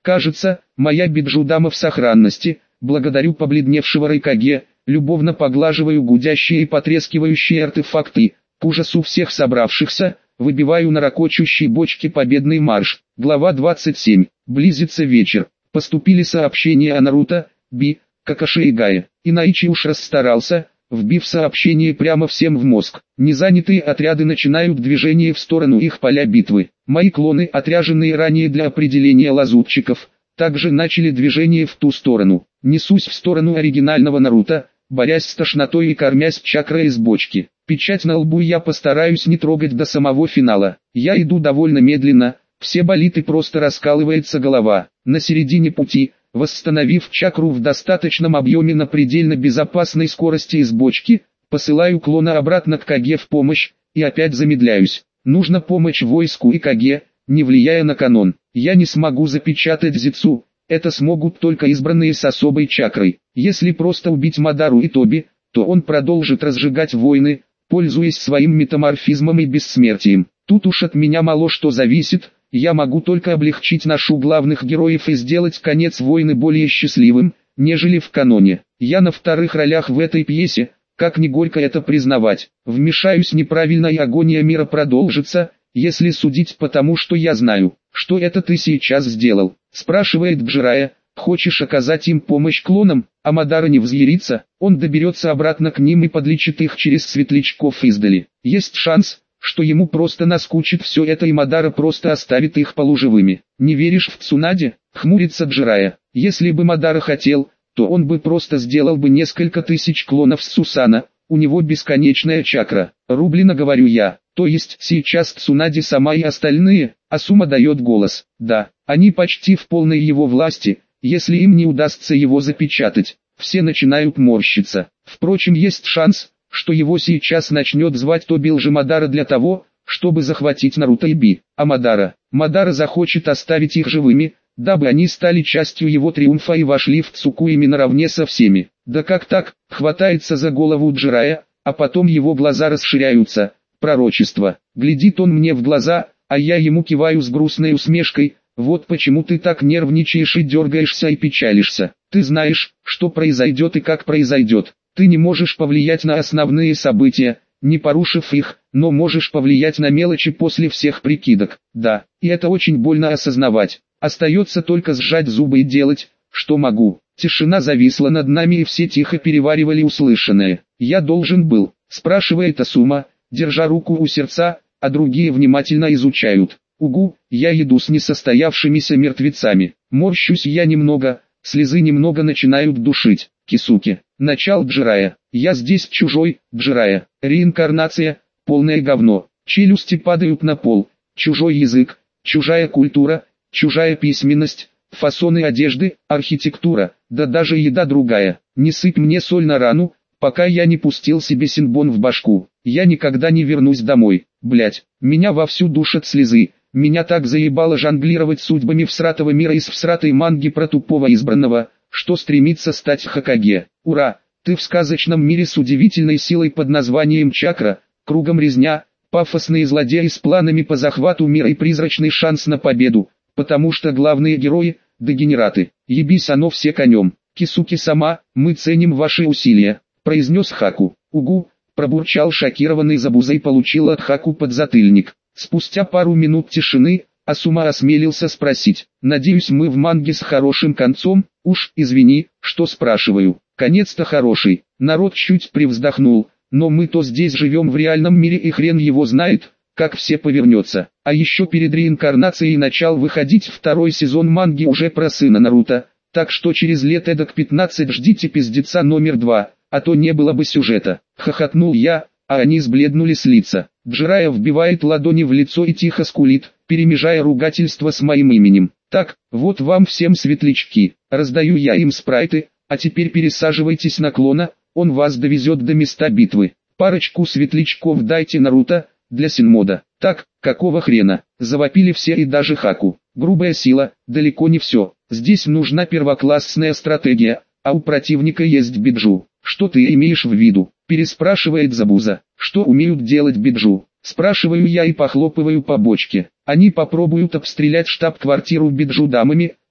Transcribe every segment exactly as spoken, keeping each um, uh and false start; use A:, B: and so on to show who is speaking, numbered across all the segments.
A: Кажется, моя биджу-дама в сохранности. Благодарю побледневшего Райкаге, любовно поглаживаю гудящие и потрескивающие артефакты. К ужасу всех собравшихся, выбиваю на ракочущей бочке победный марш. Глава двадцать семь. Близится вечер. Поступили сообщения о Наруто, Би, Какаши и Гае. Инаичи уж расстарался, вбив сообщение прямо всем в мозг. Незанятые отряды начинают движение в сторону их поля битвы. Мои клоны, отряженные ранее для определения лазутчиков, также начали движение в ту сторону. Несусь в сторону оригинального Наруто, борясь с тошнотой и кормясь чакрой из бочки. Печать на лбу я постараюсь не трогать до самого финала. Я иду довольно медленно, все болит и просто раскалывается голова. На середине пути, восстановив чакру в достаточном объеме на предельно безопасной скорости из бочки, посылаю клона обратно к Каге в помощь, и опять замедляюсь. Нужно помочь войску и Каге, не влияя на канон. Я не смогу запечатать Зицу, это смогут только избранные с особой чакрой. Если просто убить Мадару и Тоби, то он продолжит разжигать войны, пользуясь своим метаморфизмом и бессмертием. Тут уж от меня мало что зависит, я могу только облегчить ношу главных героев и сделать конец войны более счастливым, нежели в каноне. Я на вторых ролях в этой пьесе, как ни горько это признавать. Вмешаюсь неправильно и агония мира продолжится, если судить по тому, что я знаю. Что это ты сейчас сделал? Спрашивает Джирая. Хочешь оказать им помощь клонам, а Мадара не взъярится, он доберется обратно к ним и подлечит их через светлячков издали. Есть шанс, что ему просто наскучит все это и Мадара просто оставит их полуживыми. Не веришь в Цунаде? Хмурится Джирая. Если бы Мадара хотел, то он бы просто сделал бы несколько тысяч клонов с Сусана, у него бесконечная чакра. Рублено говорю я, то есть сейчас Цунаде сама и остальные, Асума дает голос. Да, они почти в полной его власти. Если им не удастся его запечатать, все начинают морщиться. Впрочем, есть шанс, что его сейчас начнет звать Тоби Лжемадара для того, чтобы захватить Наруто и Би. А Мадара, Мадара захочет оставить их живыми, дабы они стали частью его триумфа и вошли в Цукуеми наравне со всеми. Да как так? Хватается за голову Джирая, а потом его глаза расширяются. Пророчество. Глядит он мне в глаза, а я ему киваю с грустной усмешкой. Вот почему ты так нервничаешь и дергаешься и печалишься. Ты знаешь, что произойдет и как произойдет. Ты не можешь повлиять на основные события, не порушив их, но можешь повлиять на мелочи после всех прикидок. Да, и это очень больно осознавать. Остается только сжать зубы и делать, что могу. Тишина зависла над нами и все тихо переваривали услышанное. Я должен был, спрашивает Асума, держа руку у сердца, а другие внимательно изучают. Угу, я иду с несостоявшимися мертвецами. Морщусь я немного, слезы немного начинают душить. Кисуки. Начал Джирая. Я здесь чужой, Джирая. Реинкарнация, полное говно. Челюсти падают на пол. Чужой язык, чужая культура, чужая письменность, фасоны одежды, архитектура, да даже еда другая. Не сыпь мне соль на рану, пока я не пустил себе синбон в башку. Я никогда не вернусь домой. Блять, меня вовсю душат слезы. Меня так заебало жонглировать судьбами всратого мира из всратой манги про тупого избранного, что стремится стать Хокаге. Ура, ты в сказочном мире с удивительной силой под названием чакра, кругом резня, пафосные злодеи с планами по захвату мира и призрачный шанс на победу, потому что главные герои – дегенераты. Ебись оно все конем. Кисуки сама, мы ценим ваши усилия, произнес Хаку. Угу, пробурчал шокированный Забуза и получил от Хаку подзатыльник. Спустя пару минут тишины, Асума осмелился спросить. Надеюсь, мы в манге с хорошим концом? Уж, извини, что спрашиваю. Конец-то хороший. Народ чуть привздохнул. Но мы-то здесь живем в реальном мире и хрен его знает, как все повернется. А еще перед реинкарнацией начал выходить второй сезон манги уже про сына Наруто. Так что через лет эдак пятнадцать ждите пиздеца номер два, а то не было бы сюжета. Хохотнул я, а они сбледнули с лица. Джирая вбивает ладони в лицо и тихо скулит, перемежая ругательство с моим именем. Так, вот вам всем светлячки, раздаю я им спрайты, а теперь пересаживайтесь на клона, он вас довезет до места битвы. Парочку светлячков дайте Наруто, для синмода. Так, какого хрена, завопили все и даже Хаку. Грубая сила, далеко не все, здесь нужна первоклассная стратегия, а у противника есть биджу. Что ты имеешь в виду? Переспрашивает Забуза. Что умеют делать биджу? Спрашиваю я и похлопываю по бочке. Они попробуют обстрелять штаб-квартиру биджу дамами,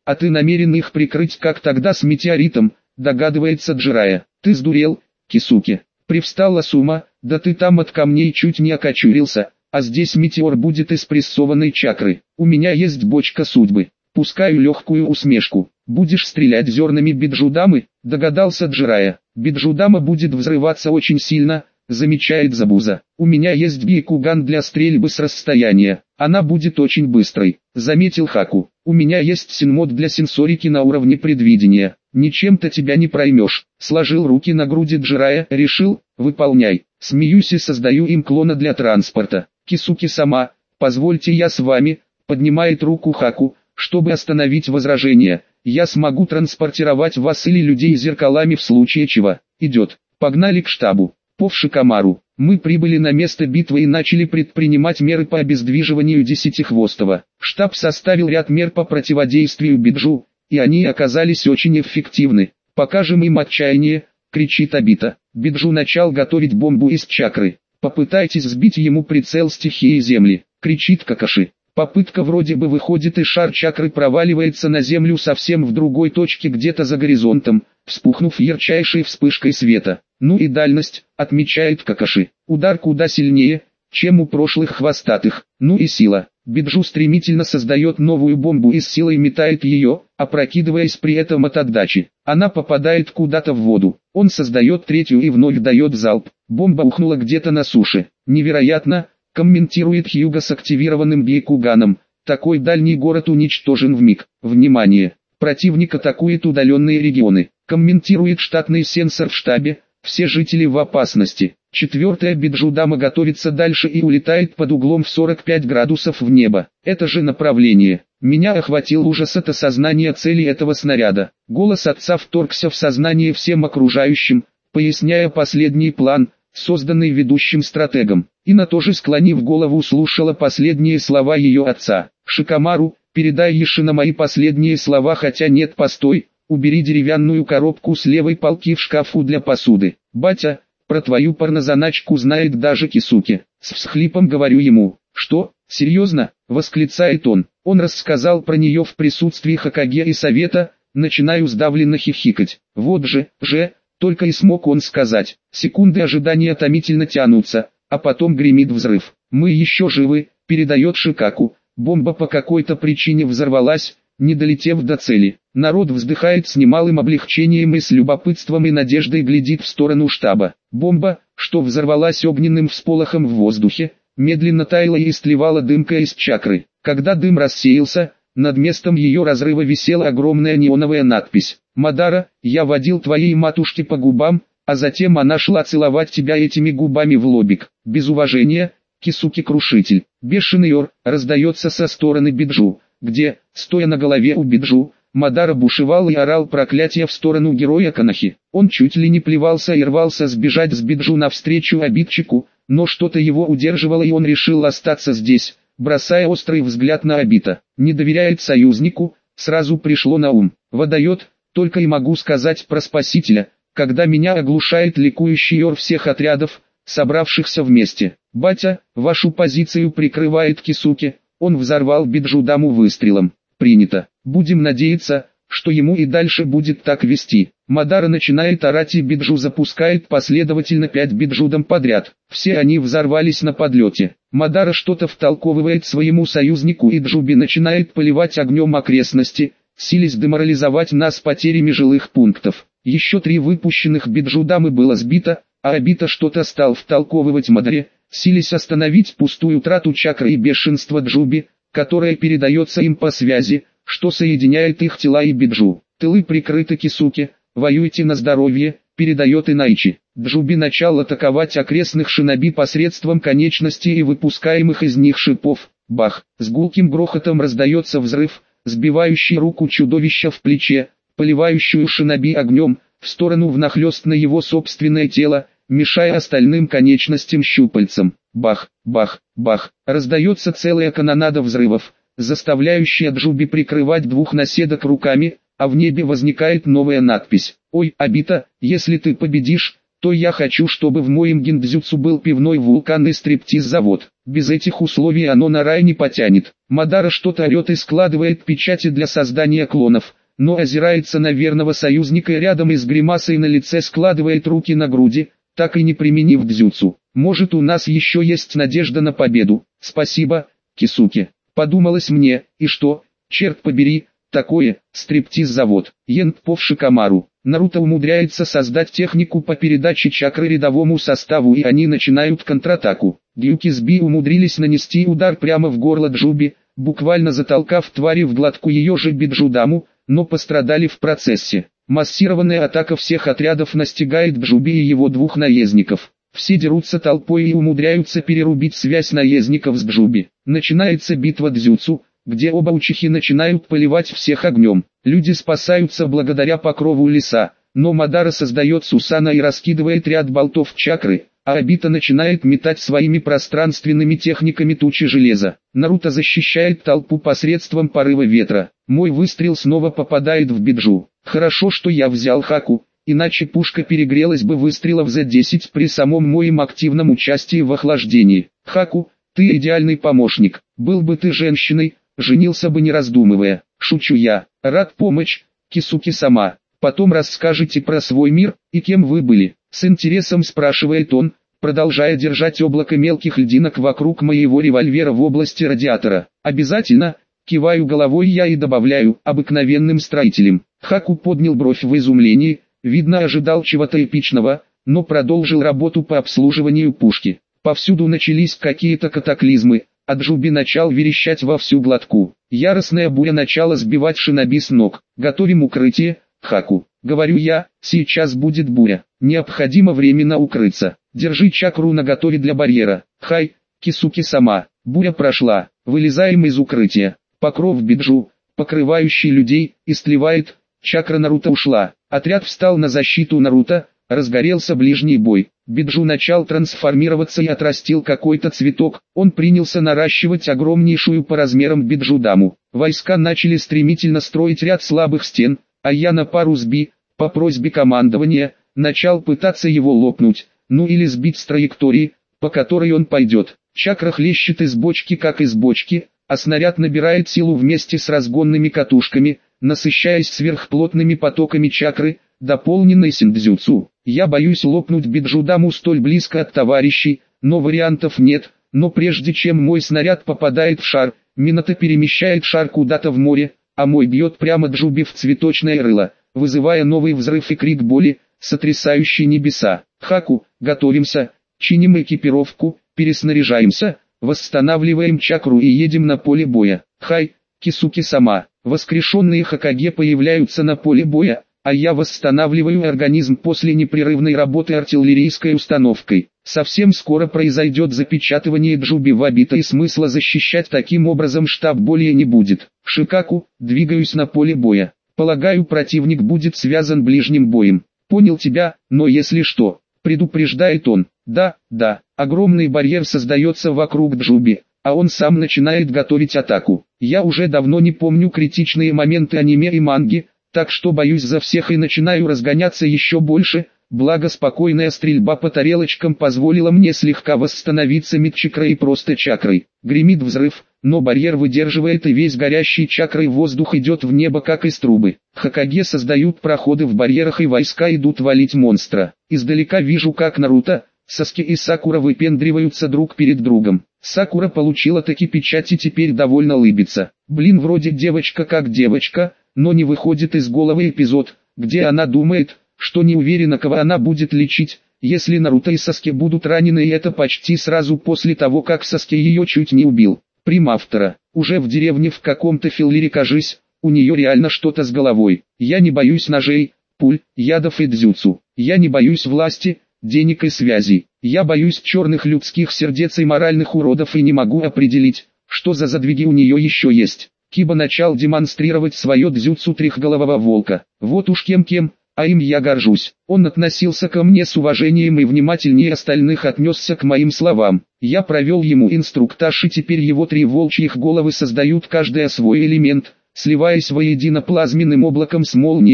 A: А ты намерен их прикрыть, как тогда с метеоритом, догадывается Джирайя. Ты сдурел, Кисуке. Привстала Сума, да ты там от камней чуть не окочурился, а здесь метеор будет из прессованной чакры. У меня есть бочка судьбы. Пускаю легкую усмешку. Будешь стрелять зернами Биджудамы, догадался Джирайя. Биджудама будет взрываться очень сильно, замечает Забуза. У меня есть Бейкуган для стрельбы с расстояния. Она будет очень быстрой, заметил Хаку. У меня есть синмод для сенсорики на уровне предвидения. Ничем-то тебя не проймешь. Сложил руки на груди Джирайя, решил, выполняй. Смеюсь и создаю им клона для транспорта. Кисуки сама, позвольте я с вами, поднимает руку Хаку, чтобы остановить возражение. Я смогу транспортировать вас или людей зеркалами в случае чего. Идет. Погнали к штабу. По Шикамару. Мы прибыли на место битвы и начали предпринимать меры по обездвиживанию Десятихвостого. Штаб составил ряд мер по противодействию Биджу, и они оказались очень эффективны. «Покажем им отчаяние», — кричит Обита. Биджу начал готовить бомбу из чакры. «Попытайтесь сбить ему прицел стихии земли», — кричит Какаши. Попытка вроде бы выходит, и шар чакры проваливается на землю совсем в другой точке где-то за горизонтом, вспухнув ярчайшей вспышкой света. Ну и дальность, отмечает Какаши. Удар куда сильнее, чем у прошлых хвостатых. Ну и сила. Биджу стремительно создает новую бомбу и с силой метает ее, опрокидываясь при этом от отдачи. Она попадает куда-то в воду. Он создает третью и вновь дает залп. Бомба ухнула где-то на суше. Невероятно, комментирует Хьюго с активированным Бейкуганом. Такой дальний город уничтожен вмиг. Внимание! Противник атакует удаленные регионы. Комментирует штатный сенсор в штабе. Все жители в опасности. Четвертая Биджудама готовится дальше и улетает под углом в сорок пять градусов в небо. Это же направление. Меня охватил ужас от осознания цели этого снаряда. Голос отца вторгся в сознание всем окружающим, поясняя последний план, созданный ведущим стратегом. Ина тоже, склонив голову, слушала последние слова ее отца. «Шикамару, передай Ешина мои последние слова, хотя нет, постой, убери деревянную коробку с левой полки в шкафу для посуды. Батя, про твою порнозаначку знает даже Кисуки». С всхлипом говорю ему. «Что, серьезно?» — восклицает он. Он рассказал про нее в присутствии Хокаге и совета, начинаю сдавленно хихикать. Вот же, же, только и смог он сказать. Секунды ожидания томительно тянутся, а потом гремит взрыв. «Мы еще живы», — передает Шикаку. Бомба по какой-то причине взорвалась, не долетев до цели. Народ вздыхает с немалым облегчением и с любопытством и надеждой глядит в сторону штаба. Бомба, что взорвалась огненным всполохом в воздухе, медленно таяла и истлевала дымка из чакры. Когда дым рассеялся, над местом ее разрыва висела огромная неоновая надпись. «Мадара, я водил твоей матушке по губам, а затем она шла целовать тебя этими губами в лобик. Без уважения, Кисуки-крушитель». Бешеный ор раздается со стороны Биджу, где, стоя на голове у Биджу, Мадара бушевал и орал проклятия в сторону героя Канахи. Он чуть ли не плевался и рвался сбежать с Биджу навстречу обидчику, но что-то его удерживало, и он решил остаться здесь, бросая острый взгляд на Обита. Не доверяет союзнику, сразу пришло на ум. Водает, только и могу сказать про спасителя, когда меня оглушает ликующий ор всех отрядов, собравшихся вместе. «Батя, вашу позицию прикрывает Кисуки». Он взорвал Биджудаму выстрелом. «Принято. Будем надеяться, что ему и дальше будет так вести». Мадара начинает орать, и Биджу запускает последовательно пять Биджудам подряд. Все они взорвались на подлете. Мадара что-то втолковывает своему союзнику, и Джуби начинает поливать огнем окрестности, силясь деморализовать нас потерями жилых пунктов. Еще три выпущенных Биджудамы было сбито, а Обита что-то стал втолковывать Мадаре, силясь остановить пустую трату чакры и бешенство Джуби, которое передается им по связи, что соединяет их тела и Биджу. «Тылы прикрыты Кисуки, воюйте на здоровье», передает Инайчи. Джуби начал атаковать окрестных шиноби посредством конечностей и выпускаемых из них шипов. Бах! С гулким грохотом раздается взрыв, сбивающий руку чудовища в плече, поливающую шиноби огнем, в сторону внахлёст на его собственное тело, мешая остальным конечностям щупальцам. Бах, бах, бах, раздается целая канонада взрывов, заставляющая Джуби прикрывать двух наседок руками, а в небе возникает новая надпись. «Ой, Обита, если ты победишь, то я хочу, чтобы в моем гиндзюцу был пивной вулкан и стриптиз-завод. Без этих условий оно на рай не потянет. Мадара что-то орет и складывает печати для создания клонов, но озирается на верного союзника и рядом и с гримасой на лице складывает руки на груди, так и не применив дзюцу. Может, у нас еще есть надежда на победу. Спасибо, Кисуке. Подумалось мне, и что, черт побери, такое, стриптиз-завод. Янпо в Шикамару. Наруто умудряется создать технику по передаче чакры рядовому составу, и они начинают контратаку. Гюки с Би умудрились нанести удар прямо в горло Джуби, буквально затолкав твари в глотку ее же Биджудаму, но пострадали в процессе. Массированная атака всех отрядов настигает Джуби и его двух наездников. Все дерутся толпой и умудряются перерубить связь наездников с Джуби. Начинается битва дзюцу, где оба учихи начинают поливать всех огнем. Люди спасаются благодаря покрову леса, но Мадара создает Сусана и раскидывает ряд болтов чакры, а Обита начинает метать своими пространственными техниками тучи железа. Наруто защищает толпу посредством порыва ветра. Мой выстрел снова попадает в Биджу. Хорошо, что я взял Хаку, иначе пушка перегрелась бы выстрелов за десять при самом моем активном участии в охлаждении. Хаку, ты идеальный помощник. Был бы ты женщиной, женился бы не раздумывая. Шучу я. Рад помочь, Кисуки-сама. Потом расскажите про свой мир, и кем вы были. С интересом спрашивает он, продолжая держать облако мелких льдинок вокруг моего револьвера в области радиатора. Обязательно, киваю головой я и добавляю, обыкновенным строителем. Хаку поднял бровь в изумлении, видно ожидал чего-то эпичного, но продолжил работу по обслуживанию пушки. Повсюду начались какие-то катаклизмы, а Джуби начал верещать во всю глотку. Яростная буря начала сбивать шиноби с ног. Готовим укрытие, Хаку. Говорю я, сейчас будет буря. Необходимо временно укрыться. Держи чакру наготове для барьера. Хай, Кисуки-сама. Буря прошла. Вылезаем из укрытия. Покров Биджу, покрывающий людей, истлевает. Чакра Наруто ушла. Отряд встал на защиту Наруто. Разгорелся ближний бой. Биджу начал трансформироваться и отрастил какой-то цветок. Он принялся наращивать огромнейшую по размерам Биджудаму. Войска начали стремительно строить ряд слабых стен, а я на пару с Би, по просьбе командования, начал пытаться его лопнуть, ну или сбить с траектории, по которой он пойдет. Чакра хлещет из бочки как из бочки, а снаряд набирает силу вместе с разгонными катушками, насыщаясь сверхплотными потоками чакры, дополненной синдзюцу. Я боюсь лопнуть Биджудаму столь близко от товарищей, но вариантов нет, но прежде чем мой снаряд попадает в шар, Минато перемещает шар куда-то в море, а мой бьет прямо Джуби в цветочное рыло, вызывая новый взрыв и крик боли, сотрясающий небеса. Хаку, готовимся, чиним экипировку, переснаряжаемся, восстанавливаем чакру и едем на поле боя. Хай, Кисуки-сама. Воскрешенные Хокаге появляются на поле боя, а я восстанавливаю организм после непрерывной работы артиллерийской установкой. Совсем скоро произойдет запечатывание Джуби в Обита, и смысла защищать таким образом штаб более не будет. Шикаку, двигаюсь на поле боя. Полагаю, противник будет связан ближним боем. Понял тебя, но если что, предупреждает он. Да, да, огромный барьер создается вокруг Джуби, а он сам начинает готовить атаку. Я уже давно не помню критичные моменты аниме и манги, так что боюсь за всех и начинаю разгоняться еще больше, благо спокойная стрельба по тарелочкам позволила мне слегка восстановиться мид-чакрой и просто чакрой. Гремит взрыв, но барьер выдерживает, и весь горящий чакрой воздух идет в небо как из трубы. Хокаге создают проходы в барьерах, и войска идут валить монстра. Издалека вижу, как Наруто, Саски и Сакура выпендриваются друг перед другом. Сакура получила таки печать и теперь довольно лыбится. Блин, вроде девочка как девочка, но не выходит из головы эпизод, где она думает, что не уверена, кого она будет лечить, если Наруто и Саски будут ранены, и это почти сразу после того, как Саски ее чуть не убил. Прим автора. Уже в деревне в каком-то филлере, кажись, у нее реально что-то с головой. Я не боюсь ножей, пуль, ядов и дзюцу. Я не боюсь власти, денег и связей. Я боюсь черных людских сердец и моральных уродов, и не могу определить, что за задвиги у нее еще есть. Киба начал демонстрировать свое дзюцу трехголового волка. Вот уж кем-кем, а им я горжусь. Он относился ко мне с уважением и внимательнее остальных отнесся к моим словам. Я провел ему инструктаж, и теперь его три волчьих головы создают каждая свой элемент, сливаясь воедино плазменным облаком с молниями,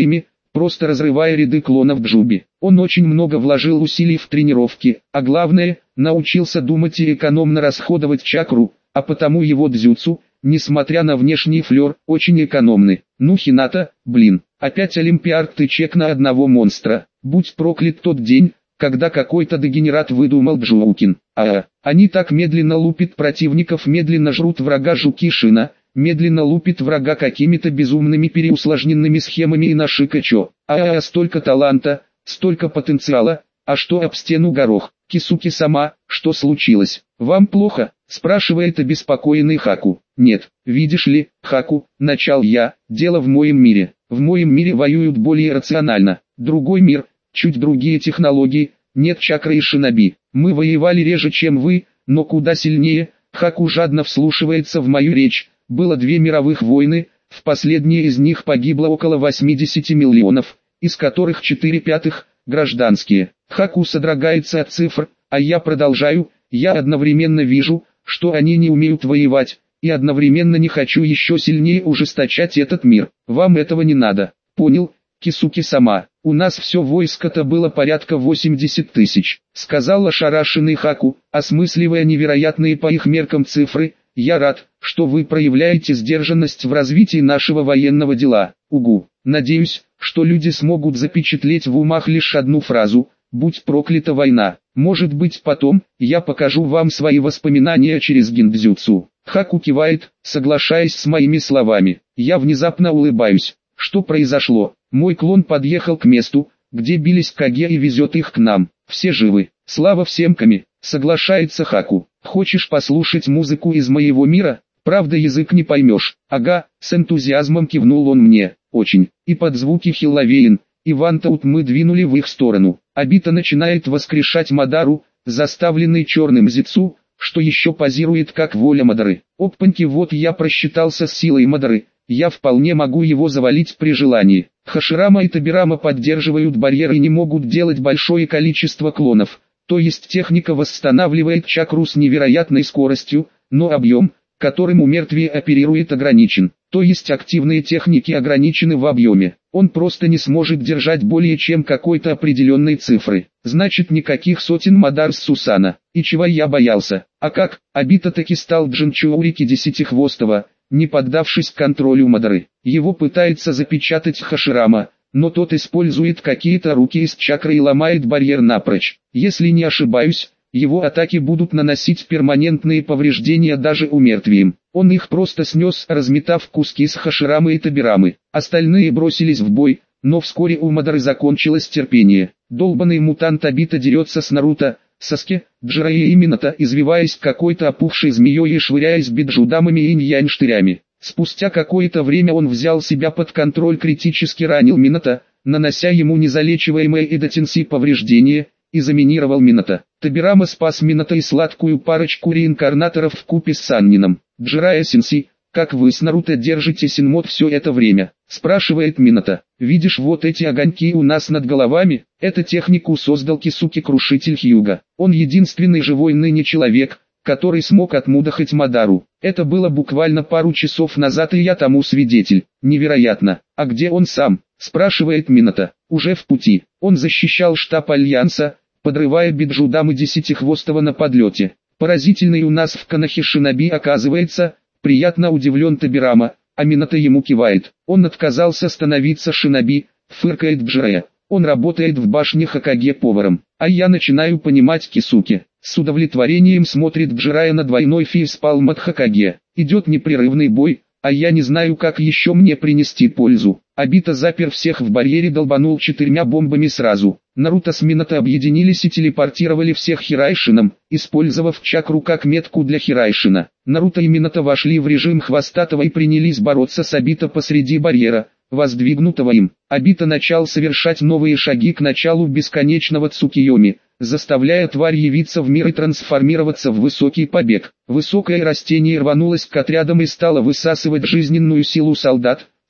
A: просто разрывая ряды клонов Джуби. Он очень много вложил усилий в тренировки, а главное, научился думать и экономно расходовать чакру, а потому его дзюцу, несмотря на внешний флер, очень экономны. Ну Хината, блин, опять олимпиад чек на одного монстра. Будь проклят тот день, когда какой-то дегенерат выдумал Джоукин. А, они так медленно лупят противников, медленно жрут врага жуки Шина, медленно лупит врага какими-то безумными переусложненными схемами и нашикачо. А, а, столько таланта, столько потенциала, а что об стену горох? Кисуки сама, что случилось? Вам плохо? Спрашивает обеспокоенный Хаку. Нет, видишь ли, Хаку, начал я, дело в моем мире. В моем мире воюют более рационально. Другой мир, чуть другие технологии, нет чакры и шиноби. Мы воевали реже, чем вы, но куда сильнее. Хаку жадно вслушивается в мою речь. Было две мировых войны, в последней из них погибло около восьмидесяти миллионов, из которых четыре пятых – гражданские. Хаку содрогается от цифр, а я продолжаю, я одновременно вижу, что они не умеют воевать, и одновременно не хочу еще сильнее ужесточать этот мир. Вам этого не надо. Понял, Кисуки-сама, у нас все войско-то было порядка восемьдесят тысяч, сказал ошарашенный Хаку, осмысливая невероятные по их меркам цифры. Я рад, что вы проявляете сдержанность в развитии нашего военного дела. Угу. Надеюсь, что люди смогут запечатлеть в умах лишь одну фразу: «Будь проклята война». Может быть потом, я покажу вам свои воспоминания через гиндзюцу. Хаку кивает, соглашаясь с моими словами. Я внезапно улыбаюсь. Что произошло? Мой клон подъехал к месту, где бились Каге, и везет их к нам. Все живы. Слава всем Ками, соглашается Хаку. Хочешь послушать музыку из моего мира? Правда, язык не поймешь. Ага, с энтузиазмом кивнул он мне. Очень. И под звуки Хилловейн и Вантаут мы двинули в их сторону. Обита начинает воскрешать Мадару, заставленный черным Зицу, что еще позирует как воля Мадары. Опаньки, вот я просчитался с силой Мадары. Я вполне могу его завалить при желании. Хаширама и Табирама поддерживают барьер и не могут делать большое количество клонов. То есть техника восстанавливает чакру с невероятной скоростью, но объем, которым у мертвия оперирует, ограничен. То есть активные техники ограничены в объеме. Он просто не сможет держать более чем какой-то определенной цифры. Значит, никаких сотен Мадар с Сусана. И чего я боялся? А как? Обита таки стал Джинчоурики Десятихвостого, не поддавшись контролю Мадары. Его пытается запечатать Хаширама, но тот использует какие-то руки из чакры и ломает барьер напрочь. Если не ошибаюсь, его атаки будут наносить перманентные повреждения даже умертвием. Он их просто снес, разметав куски с Хаширамы и Табирамы. Остальные бросились в бой, но вскоре у Мадары закончилось терпение. Долбаный мутант Обита дерется с Наруто, Саске, Джирайя и Минато, извиваясь какой-то опухшей змеей и швыряясь биджудамами и инь-янь штырями. Спустя какое-то время он взял себя под контроль, критически ранил Минато, нанося ему незалечиваемые эдотенси повреждения, и заминировал Минато. Табирама спас Минато и сладкую парочку реинкарнаторов вкупе с Саннином. Джирайя Сенси, как вы с Наруто держите Синмод все это время? Спрашивает Минато. Видишь вот эти огоньки у нас над головами? Эту технику создал Кисуки-крушитель Хьюга. Он единственный живой ныне человек, который смог отмудохать Мадару. Это было буквально пару часов назад, и я тому свидетель. Невероятно. А где он сам? Спрашивает Минато. Уже в пути. Он защищал штаб Альянса, подрывая Биджудамы Десятихвостого на подлете. Поразительный у нас в Канахе шиноби оказывается. Приятно удивлен Табирама, а Минато ему кивает. Он отказался становиться шиноби, фыркает Джирайя. Он работает в башне Хокаге поваром. А я начинаю понимать Кисуки. С удовлетворением смотрит Джирайя на двойной фейспалм от Хокаге. Идет непрерывный бой, а я не знаю, как еще мне принести пользу. Обита запер всех в барьере, долбанул четырьмя бомбами сразу. Наруто с Минато объединились и телепортировали всех Хирайшином, использовав чакру как метку для Хирайшина. Наруто и Минато вошли в режим хвостатого и принялись бороться с Обита посреди барьера, воздвигнутого им. Обита начал совершать новые шаги к началу бесконечного Цукиёми, заставляя тварь явиться в мир и трансформироваться в высокий побег. Высокое растение рванулось к отрядам и стало высасывать жизненную силу солдат,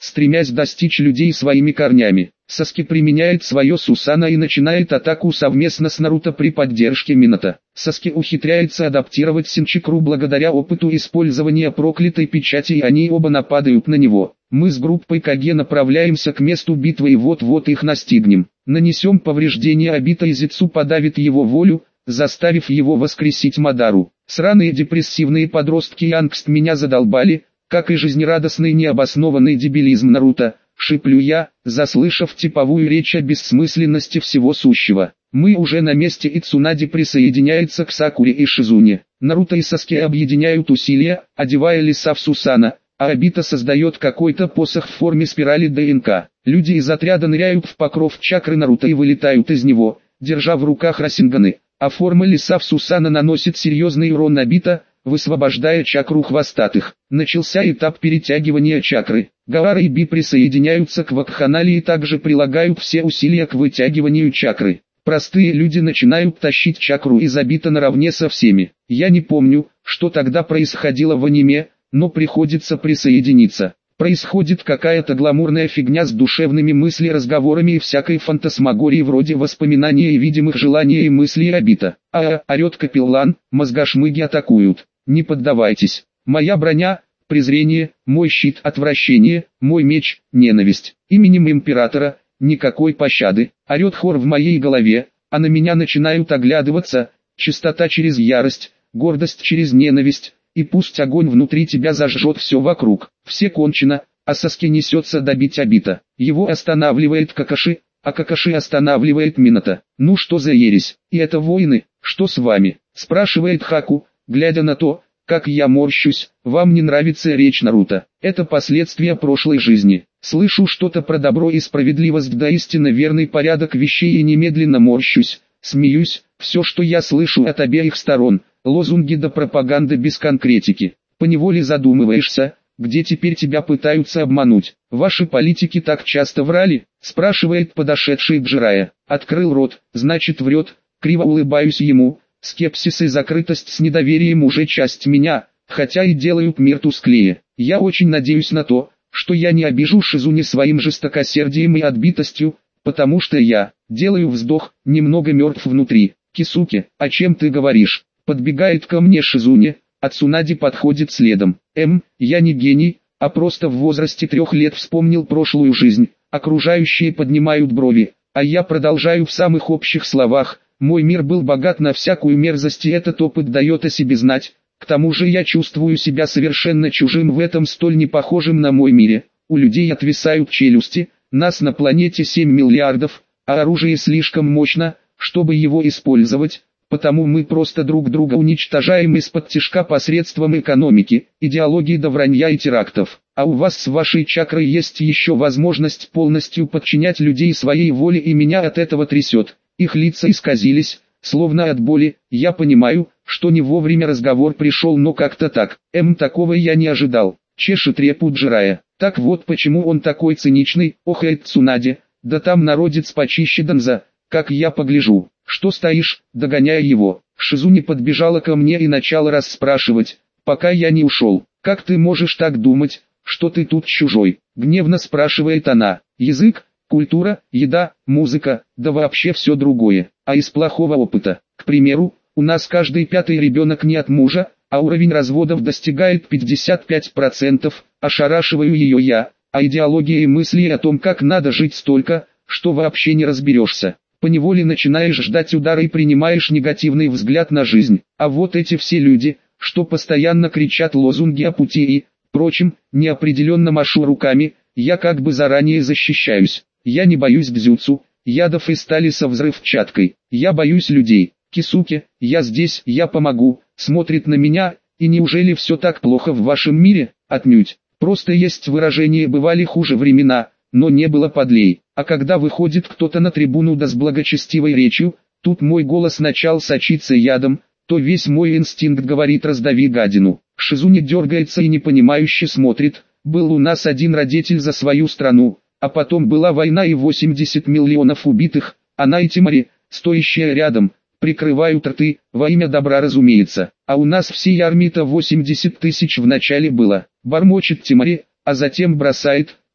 A: стремясь достичь людей своими корнями. Саски применяет свое Сусана и начинает атаку совместно с Наруто при поддержке Минато. Саски ухитряется адаптировать Синчикру благодаря опыту использования проклятой печати, и они оба нападают на него. Мы с группой Каге направляемся к месту битвы и вот-вот их настигнем. Нанесем повреждение Обито, и Зицу подавит его волю, заставив его воскресить Мадару. Сраные депрессивные подростки и ангст меня задолбали, как и жизнерадостный необоснованный дебилизм Наруто. Шиплю я, заслышав типовую речь о бессмысленности всего сущего. Мы уже на месте, и Цунади присоединяется к Сакуре и Шизуне. Наруто и Саске объединяют усилия, одевая леса в Сусана, а Обито создает какой-то посох в форме спирали ДНК. Люди из отряда ныряют в покров чакры Наруто и вылетают из него, держа в руках Расинганы, а форма леса в Сусана наносит серьезный урон Обито, высвобождая чакру хвостатых. Начался этап перетягивания чакры. Гаара и Би присоединяются к вакханалии и также прилагают все усилия к вытягиванию чакры. Простые люди начинают тащить чакру из Обито наравне со всеми. Я не помню, что тогда происходило в аниме, но приходится присоединиться. Происходит какая-то гламурная фигня с душевными мысли-разговорами и всякой фантасмагорией вроде воспоминания и видимых желаний и мыслей Обито. А, орет Капеллан, мозгошмыги атакуют. Не поддавайтесь. Моя броня, презрение, мой щит, отвращение, мой меч, ненависть. Именем императора, никакой пощады. Орет хор в моей голове, а на меня начинают оглядываться, чистота через ярость, гордость через ненависть. И пусть огонь внутри тебя зажжет все вокруг. Все кончено, а Саске несется добить Обито. Его останавливает Какаши, а Какаши останавливает Минато. Ну что за ересь? И это воины, что с вами? Спрашивает Хаку, глядя на то, как я морщусь. Вам не нравится речь Наруто? Это последствия прошлой жизни. Слышу что-то про добро и справедливость, да истинно верный порядок вещей, и немедленно морщусь, смеюсь. Все, что я слышу от обеих сторон, лозунги да пропаганда без конкретики. Поневоле задумываешься, где теперь тебя пытаются обмануть. Ваши политики так часто врали? Спрашивает подошедший Джирая. Открыл рот, значит врет. Криво улыбаюсь ему. Скепсис и закрытость с недоверием уже часть меня, хотя и делают мир тусклее. Я очень надеюсь на то, что я не обижу Шизуни своим жестокосердием и отбитостью, потому что я делаю вздох, немного мертв внутри. Кисуке, о чем ты говоришь? Подбегает ко мне Шизуни, а Цунади подходит следом. Эм, я не гений, а просто в возрасте трех лет вспомнил прошлую жизнь. Окружающие поднимают брови, а я продолжаю в самых общих словах. Мой мир был богат на всякую мерзость, и этот опыт дает о себе знать. К тому же я чувствую себя совершенно чужим в этом столь не похожем на мой мире. У людей отвисают челюсти, нас на планете семь миллиардов, а оружие слишком мощно, чтобы его использовать. Потому мы просто друг друга уничтожаем из-под тишка посредством экономики, идеологии до вранья и терактов. А у вас с вашей чакрой есть еще возможность полностью подчинять людей своей воле, и меня от этого трясет. Их лица исказились, словно от боли. Я понимаю, что не вовремя разговор пришел, но как-то так. Эм, такого я не ожидал. Чешет репу Джирая. Так вот почему он такой циничный, охает Цунади. Да там народец почище Данза, как я погляжу. Что стоишь, догоняя его? Шизуни подбежала ко мне и начала расспрашивать, пока я не ушел. Как ты можешь так думать, что ты тут чужой? Гневно спрашивает она. Язык, культура, еда, музыка, да вообще все другое. А из плохого опыта, к примеру, у нас каждый пятый ребенок не от мужа, а уровень разводов достигает пятьдесят пять процентов, ошарашиваю ее я, а идеология и мысли о том, как надо жить, столько, что вообще не разберешься. Поневоле начинаешь ждать удара и принимаешь негативный взгляд на жизнь. А вот эти все люди, что постоянно кричат лозунги о пути и, впрочем, неопределенно машу руками, я как бы заранее защищаюсь. Я не боюсь дзюцу, ядов и стали со взрывчаткой. Я боюсь людей. Кисуке, я здесь, я помогу, смотрит на меня, и неужели все так плохо в вашем мире? Отнюдь. Просто есть выражение «бывали хуже времена», но не было подлей. А когда выходит кто-то на трибуну да с благочестивой речью, тут мой голос начал сочиться ядом, то весь мой инстинкт говорит «раздави гадину». Шизуни дергается и непонимающе смотрит. Был у нас один родитель за свою страну, а потом была война и восемьдесят миллионов убитых, она и Тимари, стоящая рядом, прикрывают рты, во имя добра разумеется. А у нас всей армии-то восемьдесят тысяч в начале было. Бормочет Тимари, а затем бросает: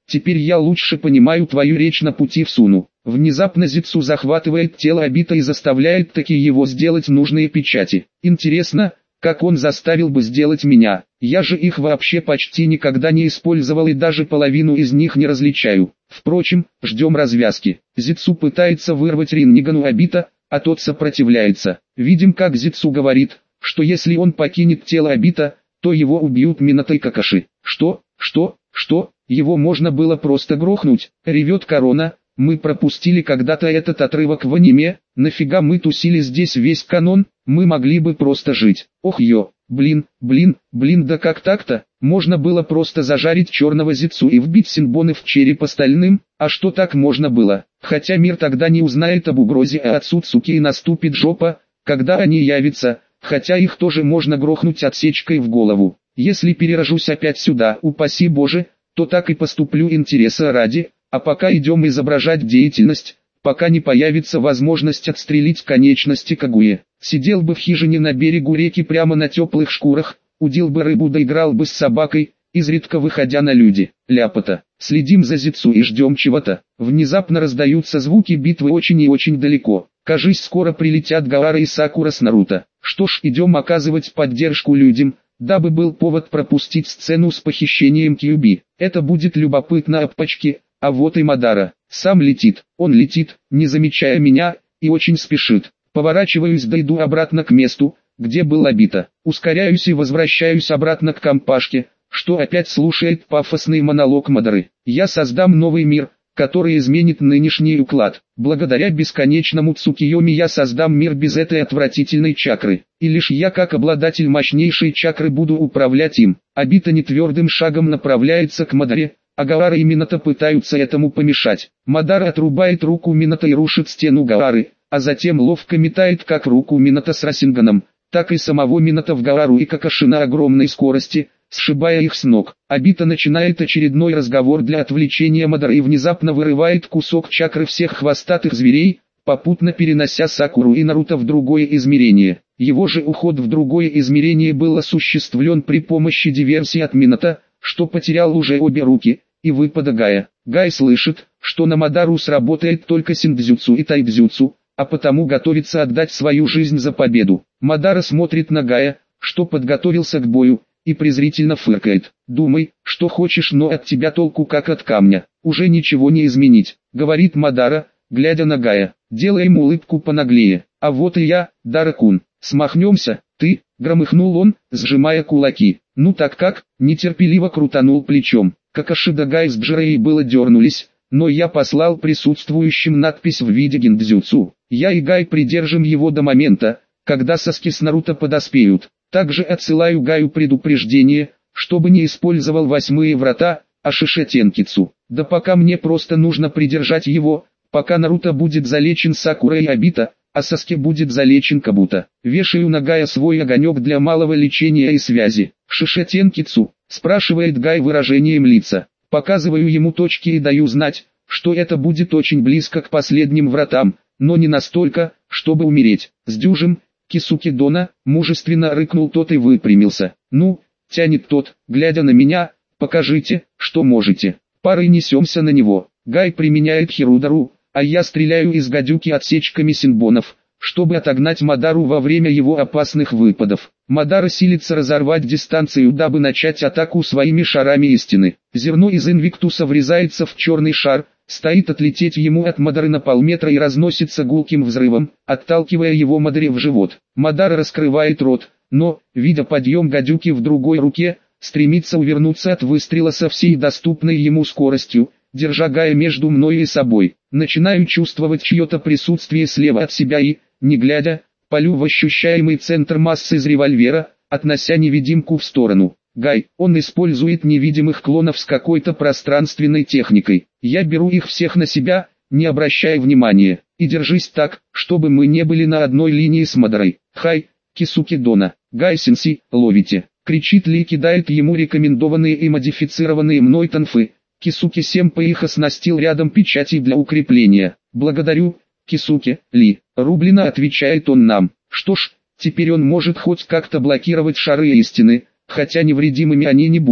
A: теперь я лучше понимаю твою речь на пути в Суну. Внезапно Зицу захватывает тело Обита и заставляет таки его сделать нужные печати. Интересно, как он заставил бы сделать меня? Я же их вообще почти никогда не использовал и даже половину из них не различаю. Впрочем, ждем развязки. Зицу пытается вырвать Риннигану Обита, а тот сопротивляется. Видим, как Зицу говорит, что если он покинет тело Обита, то его убьют Минато и Какаши. Что? Что? Что? Его можно было просто грохнуть, ревет Корона. Мы пропустили когда-то этот отрывок в аниме, нафига мы тусили здесь весь канон, мы могли бы просто жить. Ох ё, блин, блин, блин, да как так-то? Можно было просто зажарить черного Зицу и вбить синбоны в череп остальным, а что так можно было? Хотя мир тогда не узнает об угрозе а от Суцуки и наступит жопа, когда они явятся, хотя их тоже можно грохнуть отсечкой в голову. Если перерожусь опять сюда, упаси Боже, то так и поступлю интереса ради. А пока идем изображать деятельность, пока не появится возможность отстрелить конечности Кагуе. Сидел бы в хижине на берегу реки прямо на теплых шкурах, удил бы рыбу да играл бы с собакой, изредка выходя на люди. Ляпота. Следим за Зицу и ждем чего-то. Внезапно раздаются звуки битвы очень и очень далеко. Кажись, скоро прилетят Гаара и Сакура с Наруто. Что ж, идем оказывать поддержку людям, дабы был повод пропустить сцену с похищением Кьюби. Это будет любопытно, опачки. А вот и Мадара. Сам летит. Он летит, не замечая меня, и очень спешит. Поворачиваюсь да иду обратно к месту, где был Обита. Ускоряюсь и возвращаюсь обратно к компашке, что опять слушает пафосный монолог Мадары. Я создам новый мир, который изменит нынешний уклад. Благодаря бесконечному Цукиёми я создам мир без этой отвратительной чакры. И лишь я как обладатель мощнейшей чакры буду управлять им. Обита нетвердым шагом направляется к Мадаре, а Гаара и Минато пытаются этому помешать. Мадара отрубает руку Минато и рушит стену Гаары, а затем ловко метает как руку Минато с Расинганом, так и самого Минато в Гаару и Какаши на огромной скорости, сшибая их с ног. Обита начинает очередной разговор для отвлечения Мадары и внезапно вырывает кусок чакры всех хвостатых зверей, попутно перенося Сакуру и Наруто в другое измерение. Его же уход в другое измерение был осуществлен при помощи диверсии от Минато, что потерял уже обе руки, и выпада Гая. Гай слышит, что на Мадару сработает только синдзюцу и тайдзюцу, а потому готовится отдать свою жизнь за победу. Мадара смотрит на Гая, что подготовился к бою, и презрительно фыркает. «Думай, что хочешь, но от тебя толку как от камня. Уже ничего не изменить», — говорит Мадара, глядя на Гая. Делаем улыбку понаглее. «А вот и я, Дара-кун. Смахнемся, ты», — громыхнул он, сжимая кулаки. «Ну так как?» — нетерпеливо крутанул плечом. Какаши да Гай с Джирей было дернулись, но я послал присутствующим надпись в виде гиндзюцу. Я и Гай придержим его до момента, когда Саски с Наруто подоспеют. Также отсылаю Гаю предупреждение, чтобы не использовал восьмые врата, а Шишетенкицу. Да пока мне просто нужно придержать его, пока Наруто будет залечен Сакурой и Обита, а Саске будет залечен Кабуто. Вешаю на Гая свой огонек для малого лечения и связи. Шишетенкицу, спрашивает Гай выражением лица. Показываю ему точки и даю знать, что это будет очень близко к последним вратам, но не настолько, чтобы умереть. С дюжем, Кисуки Дона, мужественно рыкнул тот и выпрямился. Ну, тянет тот, глядя на меня, покажите, что можете. Парой несемся на него. Гай применяет Хирудару, а я стреляю из гадюки отсечками синбонов, чтобы отогнать Мадару во время его опасных выпадов. Мадара силится разорвать дистанцию, дабы начать атаку своими шарами истины. Зерно из инвиктуса врезается в черный шар, стоит отлететь ему от Мадары на полметра и разносится гулким взрывом, отталкивая его Мадаре в живот. Мадара раскрывает рот, но, видя подъем гадюки в другой руке, стремится увернуться от выстрела со всей доступной ему скоростью, держа Гая между мной и собой. Начинаю чувствовать чье-то присутствие слева от себя и, не глядя, палю в ощущаемый центр массы из револьвера, относя невидимку в сторону. Гай, он использует невидимых клонов с какой-то пространственной техникой. Я беру их всех на себя, не обращая внимания. И держись так, чтобы мы не были на одной линии с Мадарой. Хай, Кисуки Дона, Гай-сенси, ловите. Кричит Ли и кидает ему рекомендованные и модифицированные мной танфы. Кисуки Сэмпэй их оснастил рядом печатей для укрепления. Благодарю, Кисуки, Ли. Рублено, отвечает он нам. Что ж, теперь он может хоть как-то блокировать шары истины, хотя невредимыми они не будут.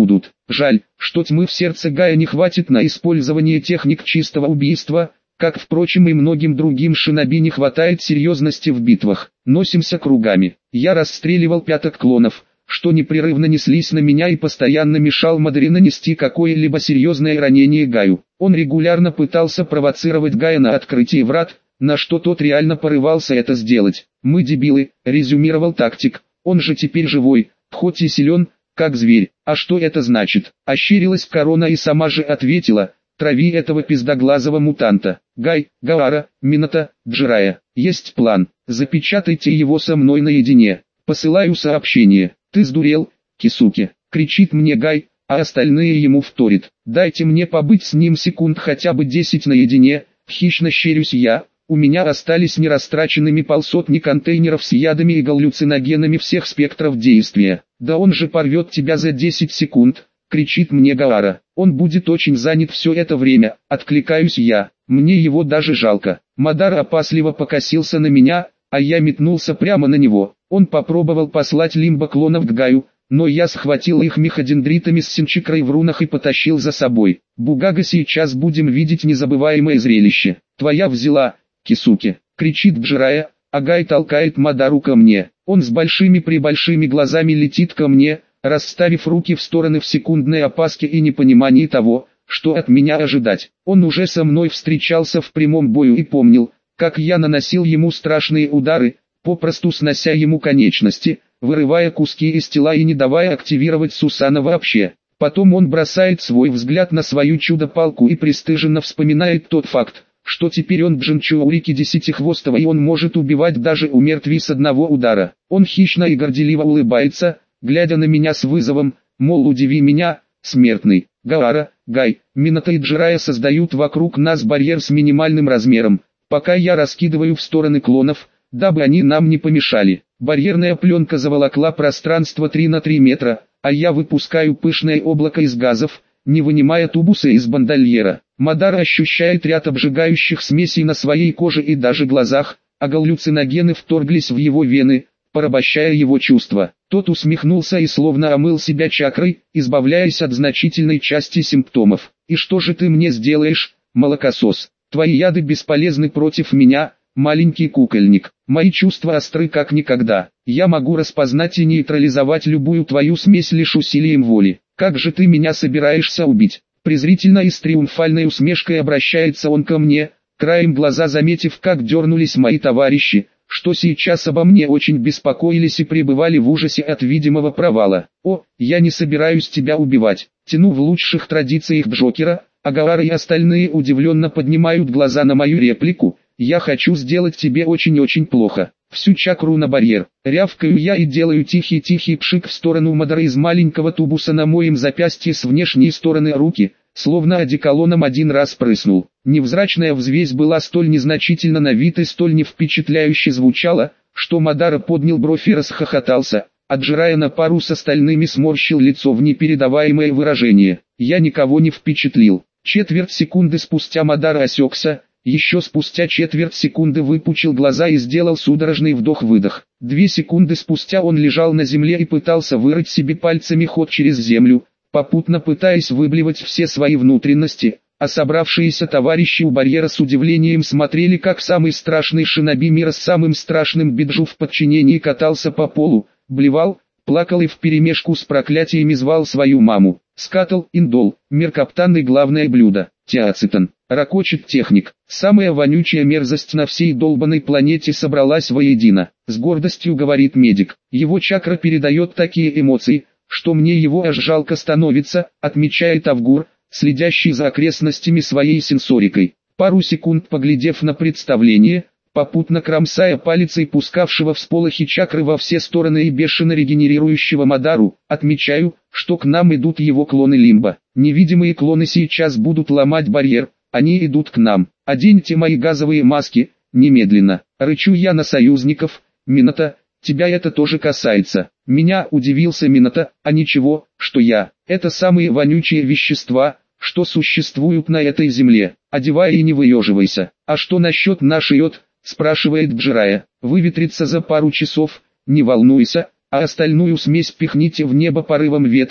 A: Жаль, что тьмы в сердце Гая не хватит на использование техник чистого убийства, как, впрочем, и многим другим шиноби не хватает серьезности в битвах. Носимся кругами. Я расстреливал пяток клонов, что непрерывно неслись на меня и постоянно мешал Мадори нанести какое-либо серьезное ранение Гаю. Он регулярно пытался провоцировать Гая на открытие врат, на что тот реально порывался это сделать. «Мы дебилы», — резюмировал тактик, — «он же теперь живой, хоть и силен, как зверь». «А что это значит?» — ощерилась Корона и сама же ответила: «Трави этого пиздоглазого мутанта. Гай, Гаара, Минато, Джирая. Есть план. Запечатайте его со мной наедине. Посылаю сообщение». «Ты сдурел, Кисуки?» — кричит мне Гай, а остальные ему вторят. «Дайте мне побыть с ним секунд хотя бы десять наедине». Хищно щерюсь я. У меня остались нерастраченными полсотни контейнеров с ядами и галлюциногенами всех спектров действия. «Да он же порвет тебя за десять секунд», — кричит мне Гаара. «Он будет очень занят все это время», — откликаюсь я. Мне его даже жалко. Мадар опасливо покосился на меня, а я метнулся прямо на него. Он попробовал послать лимбо-клонов к Гаю, но я схватил их меходендритами с синчикрой в рунах и потащил за собой. «Бугага, сейчас будем видеть незабываемое зрелище. Твоя взяла, Кисуки», — кричит Джирая, а Гай толкает Мадару ко мне. Он с большими-пребольшими глазами летит ко мне, расставив руки в стороны в секундной опаске и непонимании того, что от меня ожидать. Он уже со мной встречался в прямом бою и помнил, как я наносил ему страшные удары, попросту снося ему конечности, вырывая куски из тела и не давая активировать Сусана вообще. Потом он бросает свой взгляд на свою чудо-палку и пристыженно вспоминает тот факт, что теперь он Джинчоурики Десятихвостого и он может убивать даже у мертвей с одного удара. Он хищно и горделиво улыбается, глядя на меня с вызовом, мол, удиви меня, смертный. Гаара, Гай, Минато и Джирая создают вокруг нас барьер с минимальным размером, пока я раскидываю в стороны клонов, дабы они нам не помешали. Барьерная пленка заволокла пространство три на три метра, а я выпускаю пышное облако из газов, не вынимая тубуса из бандольера. Мадар ощущает ряд обжигающих смесей на своей коже и даже глазах, а галлюциногены вторглись в его вены, порабощая его чувства. Тот усмехнулся и словно омыл себя чакрой, избавляясь от значительной части симптомов. «И что же ты мне сделаешь, молокосос? Твои яды бесполезны против меня, маленький кукольник. Мои чувства остры как никогда. Я могу распознать и нейтрализовать любую твою смесь лишь усилием воли. Как же ты меня собираешься убить?» Презрительно и с триумфальной усмешкой обращается он ко мне, краем глаза заметив, как дернулись мои товарищи, что сейчас обо мне очень беспокоились и пребывали в ужасе от видимого провала. «О, я не собираюсь тебя убивать», тяну в лучших традициях Джокера, а Гаара и остальные удивленно поднимают глаза на мою реплику. «Я хочу сделать тебе очень-очень плохо. Всю чакру на барьер». Рявкаю я и делаю тихий-тихий пшик в сторону Мадара из маленького тубуса на моем запястье с внешней стороны руки, словно одеколоном один раз прыснул. Невзрачная взвесь была столь незначительна на вид и столь невпечатляюще звучала, что Мадара поднял бровь и расхохотался, а Джирая на пару с остальными сморщил лицо в непередаваемое выражение. Я никого не впечатлил. Четверть секунды спустя Мадара осекся, еще спустя четверть секунды выпучил глаза и сделал судорожный вдох-выдох. Две секунды спустя он лежал на земле и пытался вырыть себе пальцами ход через землю, попутно пытаясь выблевать все свои внутренности, а собравшиеся товарищи у барьера с удивлением смотрели, как самый страшный шиноби мира с самым страшным биджу в подчинении катался по полу, блевал, плакал и вперемешку с проклятиями звал свою маму. Скатал, индол, меркаптан и главное блюдо, тиацитан. Ракочет техник. Самая вонючая мерзость на всей долбанной планете собралась воедино. С гордостью говорит медик. Его чакра передает такие эмоции, что мне его аж жалко становится, отмечает Авгур, следящий за окрестностями своей сенсорикой. Пару секунд поглядев на представление, попутно кромсая палицей пускавшего всполохи чакры во все стороны и бешено регенерирующего Мадару, отмечаю, что к нам идут его клоны Лимба. Невидимые клоны сейчас будут ломать барьер, они идут к нам. Оденьте мои газовые маски, немедленно. Рычу я на союзников. Минато, тебя это тоже касается. Меня удивился Минато, а ничего, что я. Это самые вонючие вещества, что существуют на этой земле. Одевай и не выеживайся. А что насчет нашей йод? Спрашивает Джирая. Выветрится за пару часов, не волнуйся, а остальную смесь пихните в небо порывом ветра,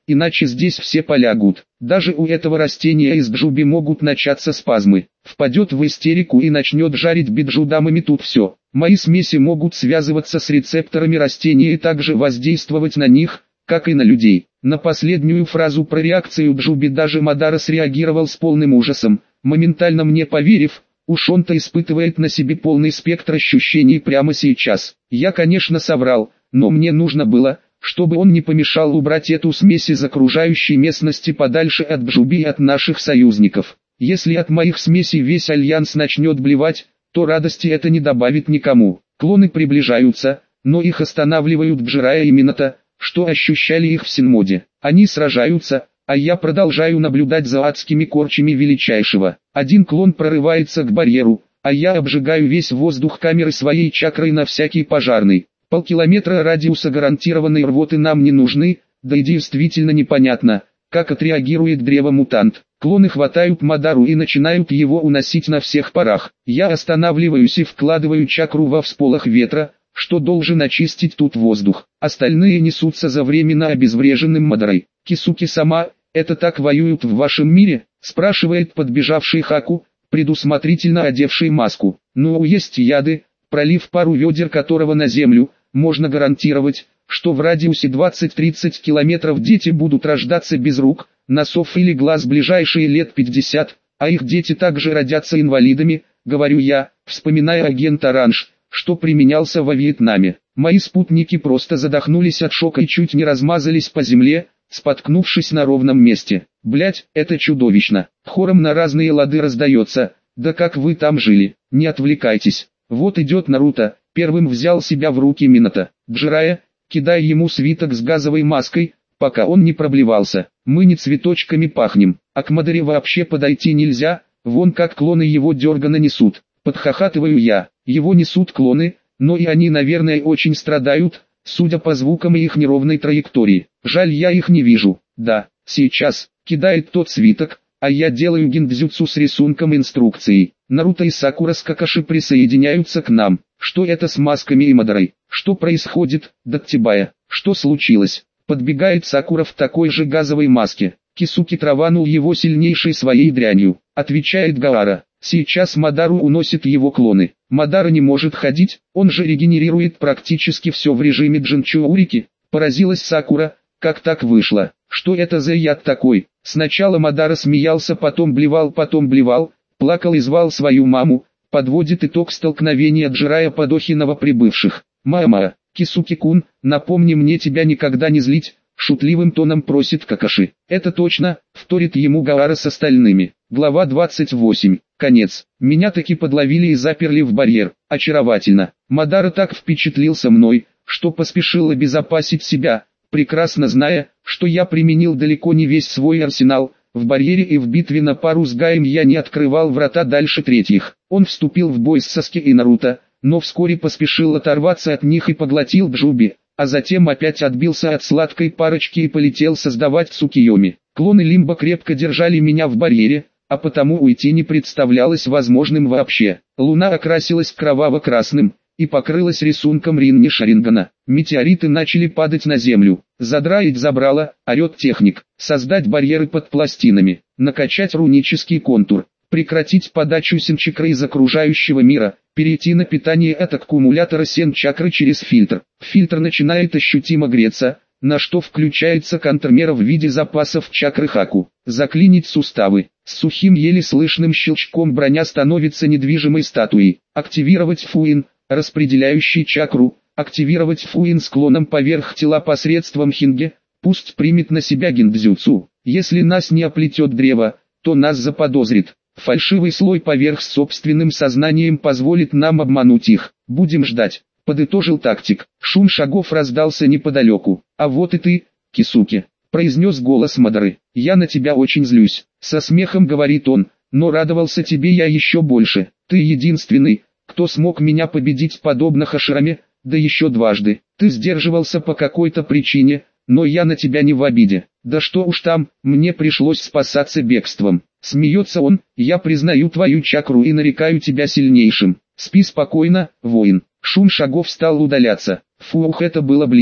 A: иначе здесь все полягут. Даже у этого растения из джуби могут начаться спазмы. Впадет в истерику и начнет жарить биджудамами тут все. Мои смеси могут связываться с рецепторами растения и также воздействовать на них, как и на людей. На последнюю фразу про реакцию джуби даже Мадара среагировал с полным ужасом, моментально мне поверив, уж он-то испытывает на себе полный спектр ощущений прямо сейчас. Я, конечно, соврал, но мне нужно было, чтобы он не помешал убрать эту смесь из окружающей местности подальше от джуби и от наших союзников. Если от моих смесей весь альянс начнет блевать, то радости это не добавит никому. Клоны приближаются, но их останавливают Бджирая и Минато, что ощущали их в Синмоде. Они сражаются, а я продолжаю наблюдать за адскими корчами величайшего. Один клон прорывается к барьеру, а я обжигаю весь воздух камеры своей чакрой на всякий пожарный. Полкилометра радиуса гарантированной рвоты нам не нужны, да и действительно непонятно, как отреагирует древо-мутант. Клоны хватают Мадару и начинают его уносить на всех парах. Я останавливаюсь и вкладываю чакру во всполох ветра, что должен очистить тут воздух. Остальные несутся за временно обезвреженным Мадарой. Кисуки сама, это так воюют в вашем мире? Спрашивает подбежавший Хаку, предусмотрительно одевший маску. Ну, есть яды, пролив пару ведер которого на землю, можно гарантировать, что в радиусе двадцать-тридцать километров дети будут рождаться без рук, носов или глаз ближайшие лет пятьдесят, а их дети также родятся инвалидами, говорю я, вспоминая агент Оранж, что применялся во Вьетнаме. Мои спутники просто задохнулись от шока и чуть не размазались по земле, споткнувшись на ровном месте. Блять, это чудовищно. Хором на разные лады раздается, да как вы там жили, не отвлекайтесь. Вот идет Наруто, первым взял себя в руки Минато. Бджирая, кидая ему свиток с газовой маской, пока он не проблевался. Мы не цветочками пахнем, а к Мадаре вообще подойти нельзя, вон как клоны его дергано несут. Подхахатываю я, его несут клоны, но и они, наверное, очень страдают, судя по звукам и их неровной траектории. Жаль, я их не вижу. Да, сейчас, кидает тот свиток, а я делаю гиндзюцу с рисунком инструкции. Наруто и Сакура с Какаши присоединяются к нам. Что это с масками и Мадарой? Что происходит, Даттибая? Что случилось? Подбегает Сакура в такой же газовой маске. Кисуки траванул его сильнейшей своей дрянью. Отвечает Гаара. Сейчас Мадару уносит его клоны. Мадара не может ходить, он же регенерирует практически все в режиме Джинчурики. Поразилась Сакура, как так вышло? Что это за яд такой? Сначала Мадара смеялся, потом блевал, потом блевал, плакал и звал свою маму. Подводит итог столкновения Бджирая подохи новоприбывших. Мама, Кисуки-кун, напомни мне тебя никогда не злить, шутливым тоном просит Какаши. Это точно, вторит ему Гаара с остальными. Глава двадцать восемь. Конец. Меня таки подловили и заперли в барьер. Очаровательно. Мадара так впечатлился мной, что поспешил обезопасить себя, прекрасно зная, что я применил далеко не весь свой арсенал. В барьере и в битве на пару с Гаем я не открывал врата дальше третьих. Он вступил в бой с Саски и Наруто, но вскоре поспешил оторваться от них и поглотил Джуби, а затем опять отбился от сладкой парочки и полетел создавать Цукиоми. Клоны Лимба крепко держали меня в барьере, а потому уйти не представлялось возможным вообще. Луна окрасилась кроваво-красным и покрылась рисунком Ринни Шарингана. Метеориты начали падать на землю. Задраить забрало, орет техник. Создать барьеры под пластинами. Накачать рунический контур. Прекратить подачу сен-чакры из окружающего мира. Перейти на питание от аккумулятора сен-чакры через фильтр. Фильтр начинает ощутимо греться, на что включается контрмера в виде запасов чакры Хаку. Заклинить суставы. С сухим еле слышным щелчком броня становится недвижимой статуей. Активировать фуин, распределяющий чакру. Активировать фуин с клоном поверх тела посредством хинге. Пусть примет на себя гиндзюцу. Если нас не оплетет древо, то нас заподозрит. Фальшивый слой поверх с собственным сознанием позволит нам обмануть их. Будем ждать. Подытожил тактик. Шум шагов раздался неподалеку. А вот и ты, Кисуки, произнес голос Мадары. Я на тебя очень злюсь. Со смехом говорит он, но радовался тебе я еще больше. Ты единственный, кто смог меня победить подобно Хашираме, да еще дважды. Ты сдерживался по какой-то причине, но я на тебя не в обиде. Да что уж там, мне пришлось спасаться бегством. Смеется он, я признаю твою чакру и нарекаю тебя сильнейшим. Спи спокойно, воин. Шум шагов стал удаляться. Фух, это было близко.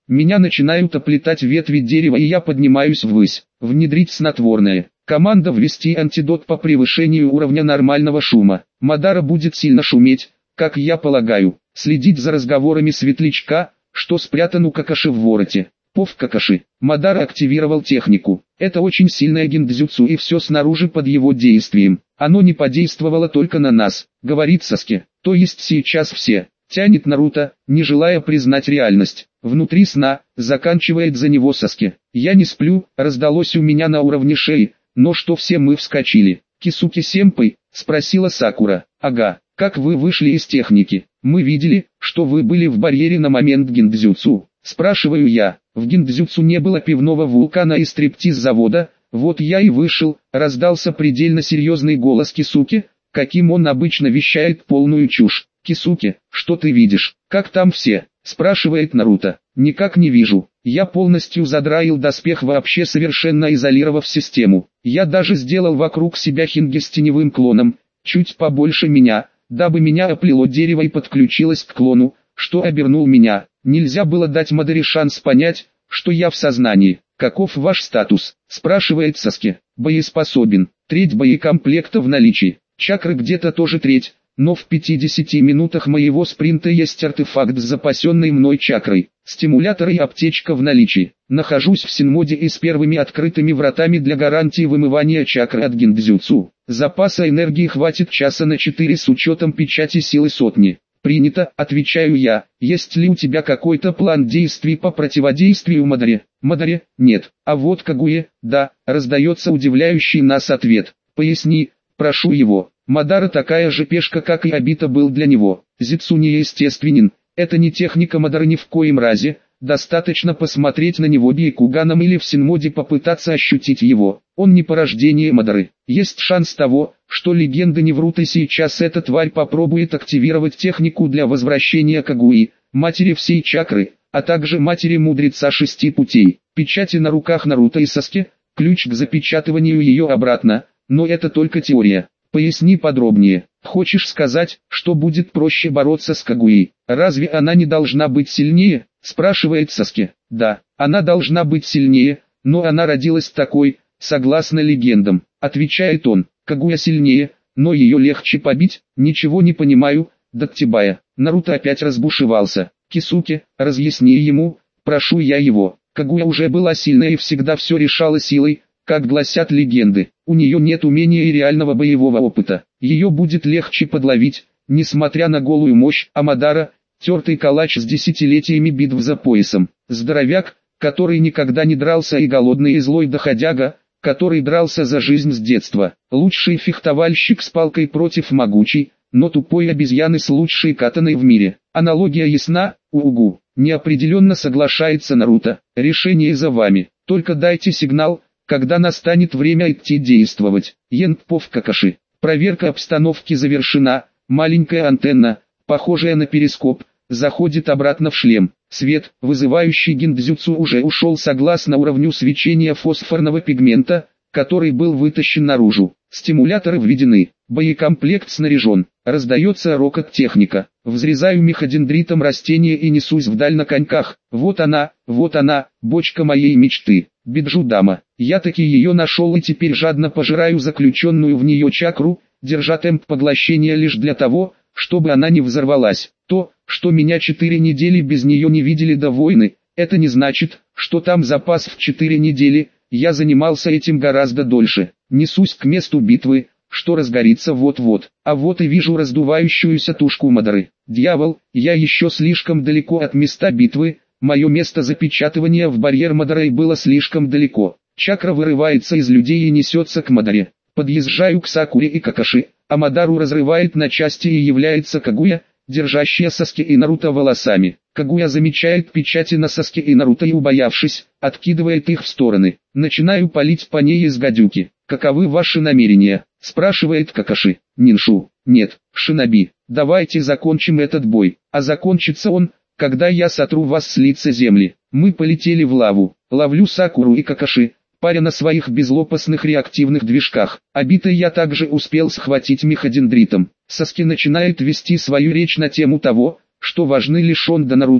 A: Меня начинают оплетать ветви дерева, и я поднимаюсь ввысь. Внедрить снотворное. Команда ввести антидот по превышению уровня нормального шума. Мадара будет сильно шуметь, как я полагаю. Следить за разговорами светлячка, что спрятан у Какаши в вороте. Пов Какаши. Мадара активировал технику. Это очень сильное гиндзюцу, и все снаружи под его действием. Оно не подействовало только на нас, говорит Саске. То есть сейчас все. Тянет Наруто, не желая признать реальность. Внутри сна, заканчивает за него Саске. Я не сплю, раздалось у меня на уровне шеи, но что все мы вскочили. Кисуки-сэмпэй, спросила Сакура. Ага, как вы вышли из техники? Мы видели, что вы были в барьере на момент гиндзюцу. Спрашиваю я. В гиндзюцу не было пивного вулкана и стриптиз-завода, вот я и вышел, раздался предельно серьезный голос Кисуки, каким он обычно вещает полную чушь. Кисуки, что ты видишь? Как там все? Спрашивает Наруто. Никак не вижу. Я полностью задраил доспех, вообще совершенно изолировав систему. Я даже сделал вокруг себя хинги с теневым клоном, чуть побольше меня, дабы меня оплело дерево и подключилось к клону, что обернул меня. Нельзя было дать Мадоре шанс понять, что я в сознании. Каков ваш статус? Спрашивает Саске. Боеспособен. Треть боекомплекта в наличии. Чакры где-то тоже треть. Но в пятидесяти минутах моего спринта есть артефакт с запасенной мной чакрой. Стимулятор и аптечка в наличии. Нахожусь в Синмоде и с первыми открытыми вратами для гарантии вымывания чакры от гиндзюцу. Запаса энергии хватит часа на четыре с учетом печати силы сотни. Принято, отвечаю я. Есть ли у тебя какой-то план действий по противодействию Мадоре? Мадоре? Нет. А вот Кагуе? Да, раздается удивляющий нас ответ. Поясни, прошу его. Мадара такая же пешка, как и Обита был для него. Зицу неестественен. Это не техника Мадары ни в коем разе. Достаточно посмотреть на него Бейкуганом или в Синмоде попытаться ощутить его. Он не порождение Мадары. Есть шанс того, что легенды не врут, и сейчас эта тварь попробует активировать технику для возвращения Кагуи, матери всей чакры, а также матери мудреца шести путей. Печати на руках Наруто и Саске, ключ к запечатыванию ее обратно, но это только теория. Поясни подробнее. Хочешь сказать, что будет проще бороться с Кагуей? Разве она не должна быть сильнее? Спрашивает Саске. Да, она должна быть сильнее, но она родилась такой, согласно легендам. Отвечает он. Кагуя сильнее, но ее легче побить? Ничего не понимаю, Даттибая. Наруто опять разбушевался. Кисуки, разъясни ему, прошу я его. Кагуя уже была сильная и всегда все решала силой, как гласят легенды. У нее нет умения и реального боевого опыта. Ее будет легче подловить, несмотря на голую мощь. А Мадара, тертый калач с десятилетиями битв за поясом. Здоровяк, который никогда не дрался, и голодный и злой доходяга, который дрался за жизнь с детства. Лучший фехтовальщик с палкой против могучей, но тупой обезьяны с лучшей катаной в мире. Аналогия ясна, угу. Неопределенно соглашается Наруто. Решение за вами. Только дайте сигнал, когда настанет время идти действовать. Янпов Какаши. Проверка обстановки завершена. Маленькая антенна, похожая на перископ, заходит обратно в шлем. Свет, вызывающий гиндзюцу, уже ушел согласно уровню свечения фосфорного пигмента, который был вытащен наружу. Стимуляторы введены. Боекомплект снаряжен. Раздается рокот техника. Взрезаю меходендритом растение и несусь вдаль на коньках. Вот она, вот она, бочка моей мечты. Биджудама. Я таки ее нашел и теперь жадно пожираю заключенную в нее чакру, держа темп поглощения лишь для того, чтобы она не взорвалась. То, что меня четыре недели без нее не видели до войны, это не значит, что там запас в четыре недели. Я занимался этим гораздо дольше. Несусь к месту битвы, что разгорится вот-вот. А вот и вижу раздувающуюся тушку Мадары. Дьявол, я еще слишком далеко от места битвы. Мое место запечатывания в барьер Мадары было слишком далеко. Чакра вырывается из людей и несется к Мадаре. Подъезжаю к Сакуре и Какаши, а Мадару разрывает на части и является Кагуя, держащая Саске и Наруто волосами. Кагуя замечает печати на Саске и Наруто и, убоявшись, откидывает их в стороны. Начинаю палить по ней из гадюки. Каковы ваши намерения? Спрашивает Какаши. Ниншу. Нет, шиноби. Давайте закончим этот бой. А закончится он, когда я сотру вас с лица земли. Мы полетели в лаву. Ловлю Сакуру и Какаши, паря на своих безлопастных реактивных движках. Обитой я также успел схватить меходендритом. Саски начинает вести свою речь на тему того, что важны лишь он да Наруто,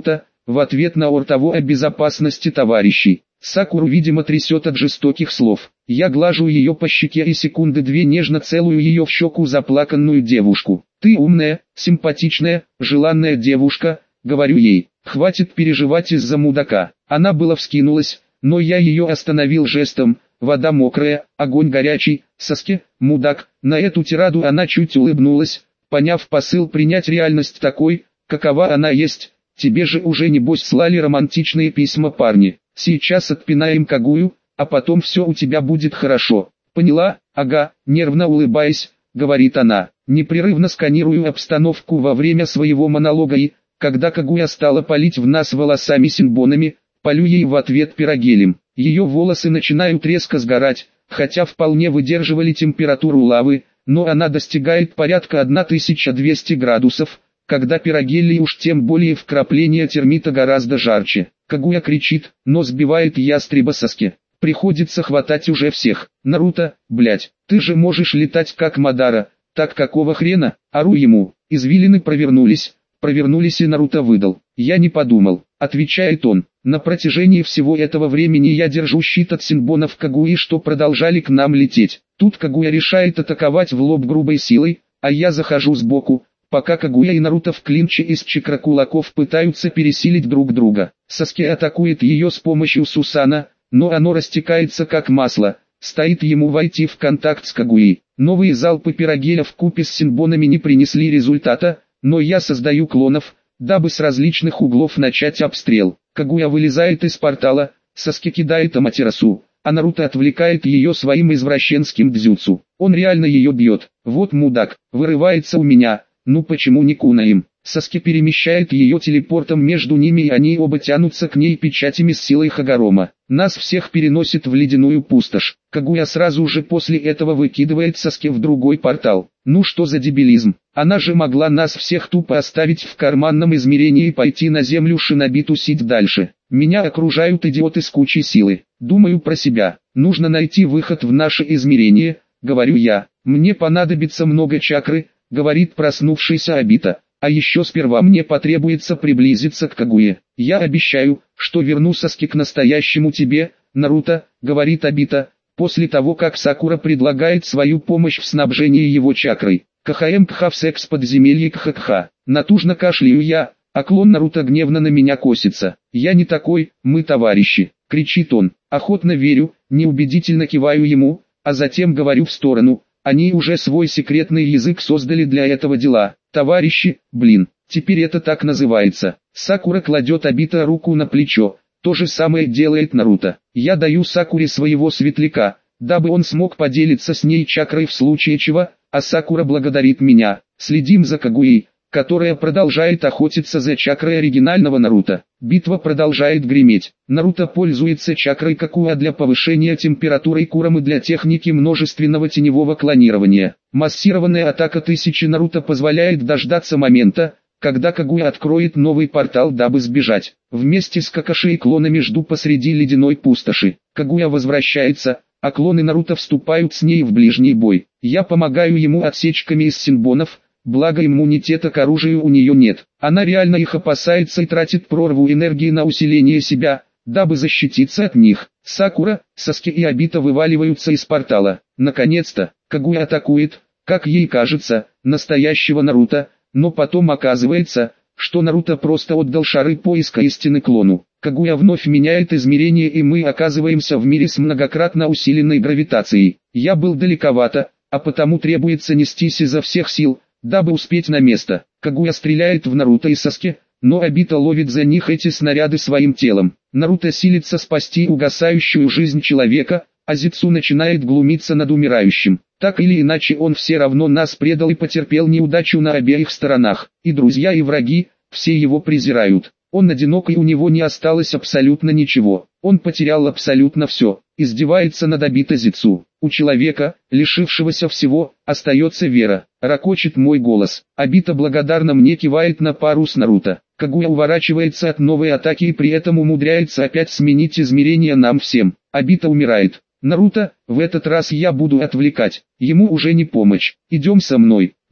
A: в ответ на ор того о безопасности товарищей. Сакуру, видимо, трясет от жестоких слов. Я глажу ее по щеке и секунды две нежно целую ее в щеку заплаканную девушку. «Ты умная, симпатичная, желанная девушка», — говорю ей. «Хватит переживать из-за мудака». Она было вскинулась, но я ее остановил жестом. «Вода мокрая, огонь горячий, Саске, мудак». На эту тираду она чуть улыбнулась, поняв посыл принять реальность такой, какова она есть. «Тебе же уже небось слали романтичные письма парни. Сейчас отпинаем Кагую, а потом все у тебя будет хорошо». «Поняла? Ага», нервно улыбаясь, говорит она. Непрерывно сканирую обстановку во время своего монолога и, когда Кагуя стала палить в нас волосами-синбонами, полю ей в ответ пирогелем. Ее волосы начинают резко сгорать, хотя вполне выдерживали температуру лавы, но она достигает порядка тысяча двести градусов, когда пирогелий уж тем более вкрапление термита гораздо жарче. Кагуя кричит, но сбивает ястреба Саске. Приходится хватать уже всех. «Наруто, блять, ты же можешь летать как Мадара, так какого хрена?» Ору ему. Извилины провернулись, провернулись и Наруто выдал. «Я не подумал», отвечает он. На протяжении всего этого времени я держу щит от синбонов Кагуи, что продолжали к нам лететь. Тут Кагуя решает атаковать в лоб грубой силой, а я захожу сбоку, пока Кагуя и Наруто в клинче из чакра-кулаков пытаются пересилить друг друга. Саске атакует ее с помощью Сусана, но оно растекается как масло, стоит ему войти в контакт с Кагуей. Новые залпы пирогеля вкупе с синбонами не принесли результата, но я создаю клонов, дабы с различных углов начать обстрел. Кагуя вылезает из портала, Саске кидает Аматерасу, а Наруто отвлекает ее своим извращенским дзюцу. Он реально ее бьет. «Вот мудак, вырывается у меня, ну почему не кунаем?» Саске перемещает ее телепортом между ними, и они оба тянутся к ней печатями с силой Хагорома. Нас всех переносит в ледяную пустошь. Кагуя сразу же после этого выкидывает Саске в другой портал. Ну что за дебилизм? Она же могла нас всех тупо оставить в карманном измерении и пойти на землю шиноби тусить дальше. Меня окружают идиоты с кучей силы. Думаю про себя. Нужно найти выход в наше измерение, говорю я. Мне понадобится много чакры, говорит проснувшийся Обита. А еще сперва мне потребуется приблизиться к Кагуе. Я обещаю, что верну Саске к настоящему тебе, Наруто, говорит Обита, после того как Сакура предлагает свою помощь в снабжении его чакрой. КХМ КХ в секс подземелье КХКХ. Натужно кашляю я, а клон Наруто гневно на меня косится. «Я не такой, мы товарищи», кричит он. Охотно верю, неубедительно киваю ему, а затем говорю в сторону. Они уже свой секретный язык создали для этого дела. Товарищи, блин, теперь это так называется. Сакура кладет Обита руку на плечо. То же самое делает Наруто. Я даю Сакуре своего светляка, дабы он смог поделиться с ней чакрой в случае чего, а Сакура благодарит меня. Следим за Кагуей, которая продолжает охотиться за чакрой оригинального Наруто. Битва продолжает греметь. Наруто пользуется чакрой Какуа для повышения температуры Курамы для техники множественного теневого клонирования. Массированная атака тысячи Наруто позволяет дождаться момента, когда Кагуя откроет новый портал, дабы сбежать. Вместе с Какаши и клонами жду посреди ледяной пустоши. Кагуя возвращается, а клоны Наруто вступают с ней в ближний бой. Я помогаю ему отсечками из синбонов, благо иммунитета к оружию у нее нет. Она реально их опасается и тратит прорву энергии на усиление себя, дабы защититься от них. Сакура, Саске и Обита вываливаются из портала. Наконец-то, Кагуя атакует, как ей кажется, настоящего Наруто, но потом оказывается, что Наруто просто отдал шары поиска истины клону. Кагуя вновь меняет измерение, и мы оказываемся в мире с многократно усиленной гравитацией. Я был далековато, а потому требуется нестись изо всех сил, дабы успеть на место. Кагуя стреляет в Наруто и Саске, но Обита ловит за них эти снаряды своим телом. Наруто силится спасти угасающую жизнь человека, а Зицу начинает глумиться над умирающим. Так или иначе он все равно нас предал и потерпел неудачу на обеих сторонах. И друзья, и враги, все его презирают. Он одинок, и у него не осталось абсолютно ничего. Он потерял абсолютно все. Издевается над Обита Зицу. У человека, лишившегося всего, остается вера. Ракочет мой голос. Обита благодарно мне кивает на пару с Наруто. Кагуя уворачивается от новой атаки и при этом умудряется опять сменить измерение нам всем. Обита умирает. Наруто, в этот раз я буду отвлекать. Ему уже не помочь. Идем со мной.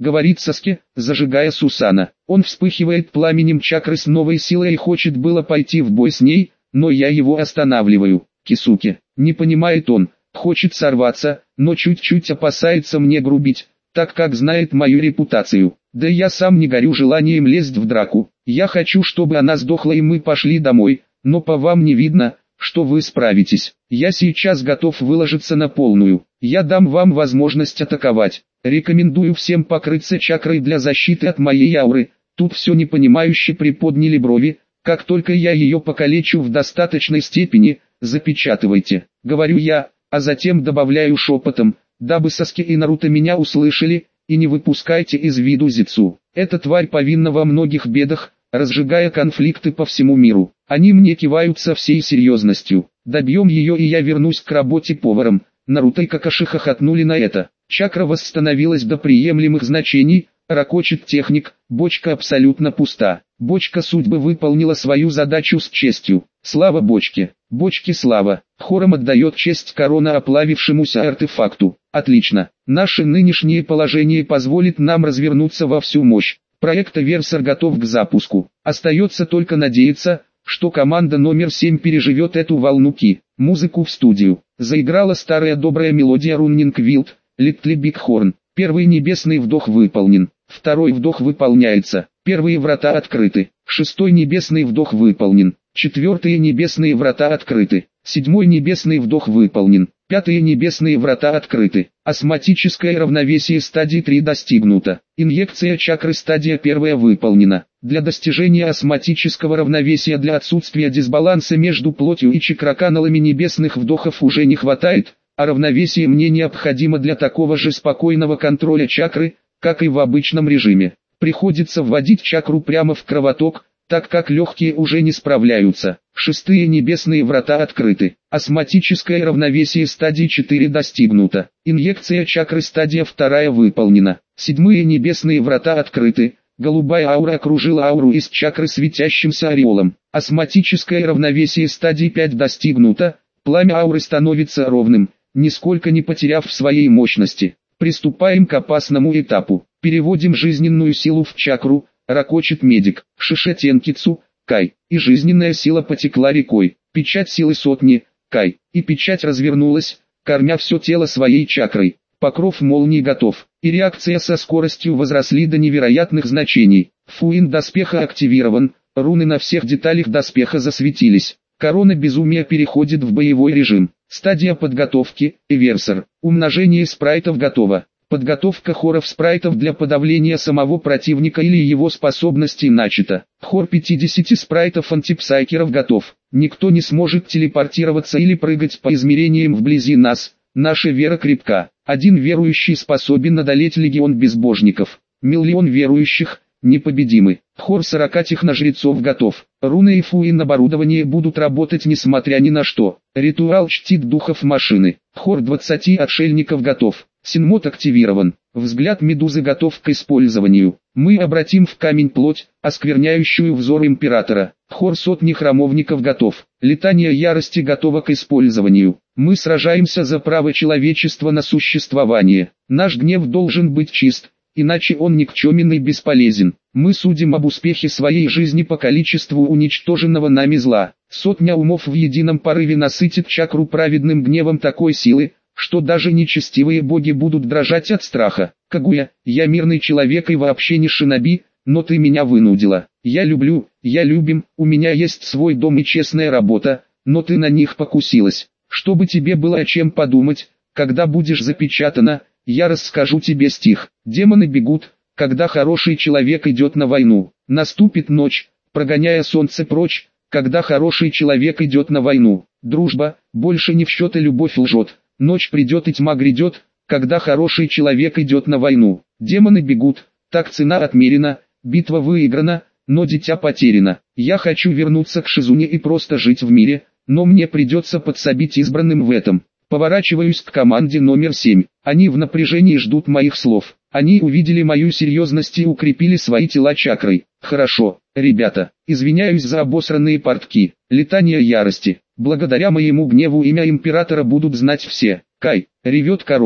A: говорит Саске, зажигая Сусана. Он вспыхивает пламенем чакры с новой силой и хочет было пойти в бой с ней, но я его останавливаю. Кисуке, не понимает он, хочет сорваться, но чуть-чуть опасается мне грубить, так как знает мою репутацию. Да я сам не горю желанием лезть в драку. Я хочу, чтобы она сдохла и мы пошли домой, но по вам не видно, что вы справитесь. Я сейчас готов выложиться на полную. Я дам вам возможность атаковать. Рекомендую всем покрыться чакрой для защиты от моей ауры. Тут все непонимающе приподняли брови. Как только я ее покалечу в достаточной степени, запечатывайте. Говорю я, а затем добавляю шепотом, дабы Саске и Наруто меня услышали, и не выпускайте из виду Зицу. Эта тварь повинна во многих бедах, разжигая конфликты по всему миру. Они мне кивают со всей серьезностью. Добьем ее и я вернусь к работе поваром. Наруто и Какаши хохотнули на это. Чакра восстановилась до приемлемых значений, ракочет техник, бочка абсолютно пуста. Бочка судьбы выполнила свою задачу с честью. Слава бочке, бочке слава. Хором отдает честь корона оплавившемуся артефакту. Отлично. Наше нынешнее положение позволит нам развернуться во всю мощь. Проект Версер готов к запуску. Остается только надеяться, что команда номер семь переживет эту волну ки. Музыку в студию. Заиграла старая добрая мелодия Running Wild, Little Big Horn. Первый небесный вдох выполнен. Второй вдох выполняется. Первые врата открыты. Шестой небесный вдох выполнен. Четвертые небесные врата открыты. Седьмой небесный вдох выполнен. Пятые небесные врата открыты. Осматическое равновесие стадии три достигнуто. Инъекция чакры стадия первая выполнена. Для достижения осматического равновесия для отсутствия дисбаланса между плотью и чакроканалами небесных вдохов уже не хватает, а равновесие мне необходимо для такого же спокойного контроля чакры, как и в обычном режиме. Приходится вводить чакру прямо в кровоток, так как легкие уже не справляются. Шестые небесные врата открыты. Осматическое равновесие стадии четыре достигнуто. Инъекция чакры стадия вторая выполнена. Седьмые небесные врата открыты. Голубая аура окружила ауру из чакры светящимся ореолом. Осматическое равновесие стадии пять достигнуто. Пламя ауры становится ровным, нисколько не потеряв своей мощности. Приступаем к опасному этапу. Переводим жизненную силу в чакру. Ракочет медик, Шишетенкицу, Кай, и жизненная сила потекла рекой, печать силы сотни, Кай, и печать развернулась, кормя все тело своей чакрой, покров молнии готов, и реакция со скоростью возросли до невероятных значений, фуин доспеха активирован, руны на всех деталях доспеха засветились, корона безумия переходит в боевой режим, стадия подготовки, Эверсер, умножение спрайтов готово. Подготовка хоров спрайтов для подавления самого противника или его способностей начата. Хор пятьдесят спрайтов антипсайкеров готов. Никто не сможет телепортироваться или прыгать по измерениям вблизи нас. Наша вера крепка. Один верующий способен одолеть легион безбожников. Миллион верующих непобедимы. Хор сорока техножрецов готов. Руны и фуин оборудование будут работать несмотря ни на что. Ритуал чтит духов машины. Хор двадцати отшельников готов. Синмод активирован. Взгляд медузы готов к использованию. Мы обратим в камень плоть, оскверняющую взор императора. Хор сотни храмовников готов. Летание ярости готово к использованию. Мы сражаемся за право человечества на существование. Наш гнев должен быть чист, иначе он никчемен и бесполезен. Мы судим об успехе своей жизни по количеству уничтоженного нами зла. Сотня умов в едином порыве насытит чакру праведным гневом такой силы, что даже нечестивые боги будут дрожать от страха. Кагуя, я мирный человек и вообще не шиноби, но ты меня вынудила. Я люблю, я любим, у меня есть свой дом и честная работа, но ты на них покусилась. Чтобы тебе было о чем подумать, когда будешь запечатана, я расскажу тебе стих. Демоны бегут, когда хороший человек идет на войну. Наступит ночь, прогоняя солнце прочь, когда хороший человек идет на войну. Дружба, больше не в счет и любовь лжет. Ночь придет и тьма грядет, когда хороший человек идет на войну. Демоны бегут, так цена отмерена, битва выиграна, но дитя потеряно. Я хочу вернуться к Шизуне и просто жить в мире, но мне придется подсобить избранным в этом. Поворачиваюсь к команде номер семь. Они в напряжении ждут моих слов. Они увидели мою серьезность и укрепили свои тела чакрой. Хорошо, ребята, извиняюсь за обосранные портки. Летание ярости. Благодаря моему гневу имя императора будут знать все. Кай, ревет корона.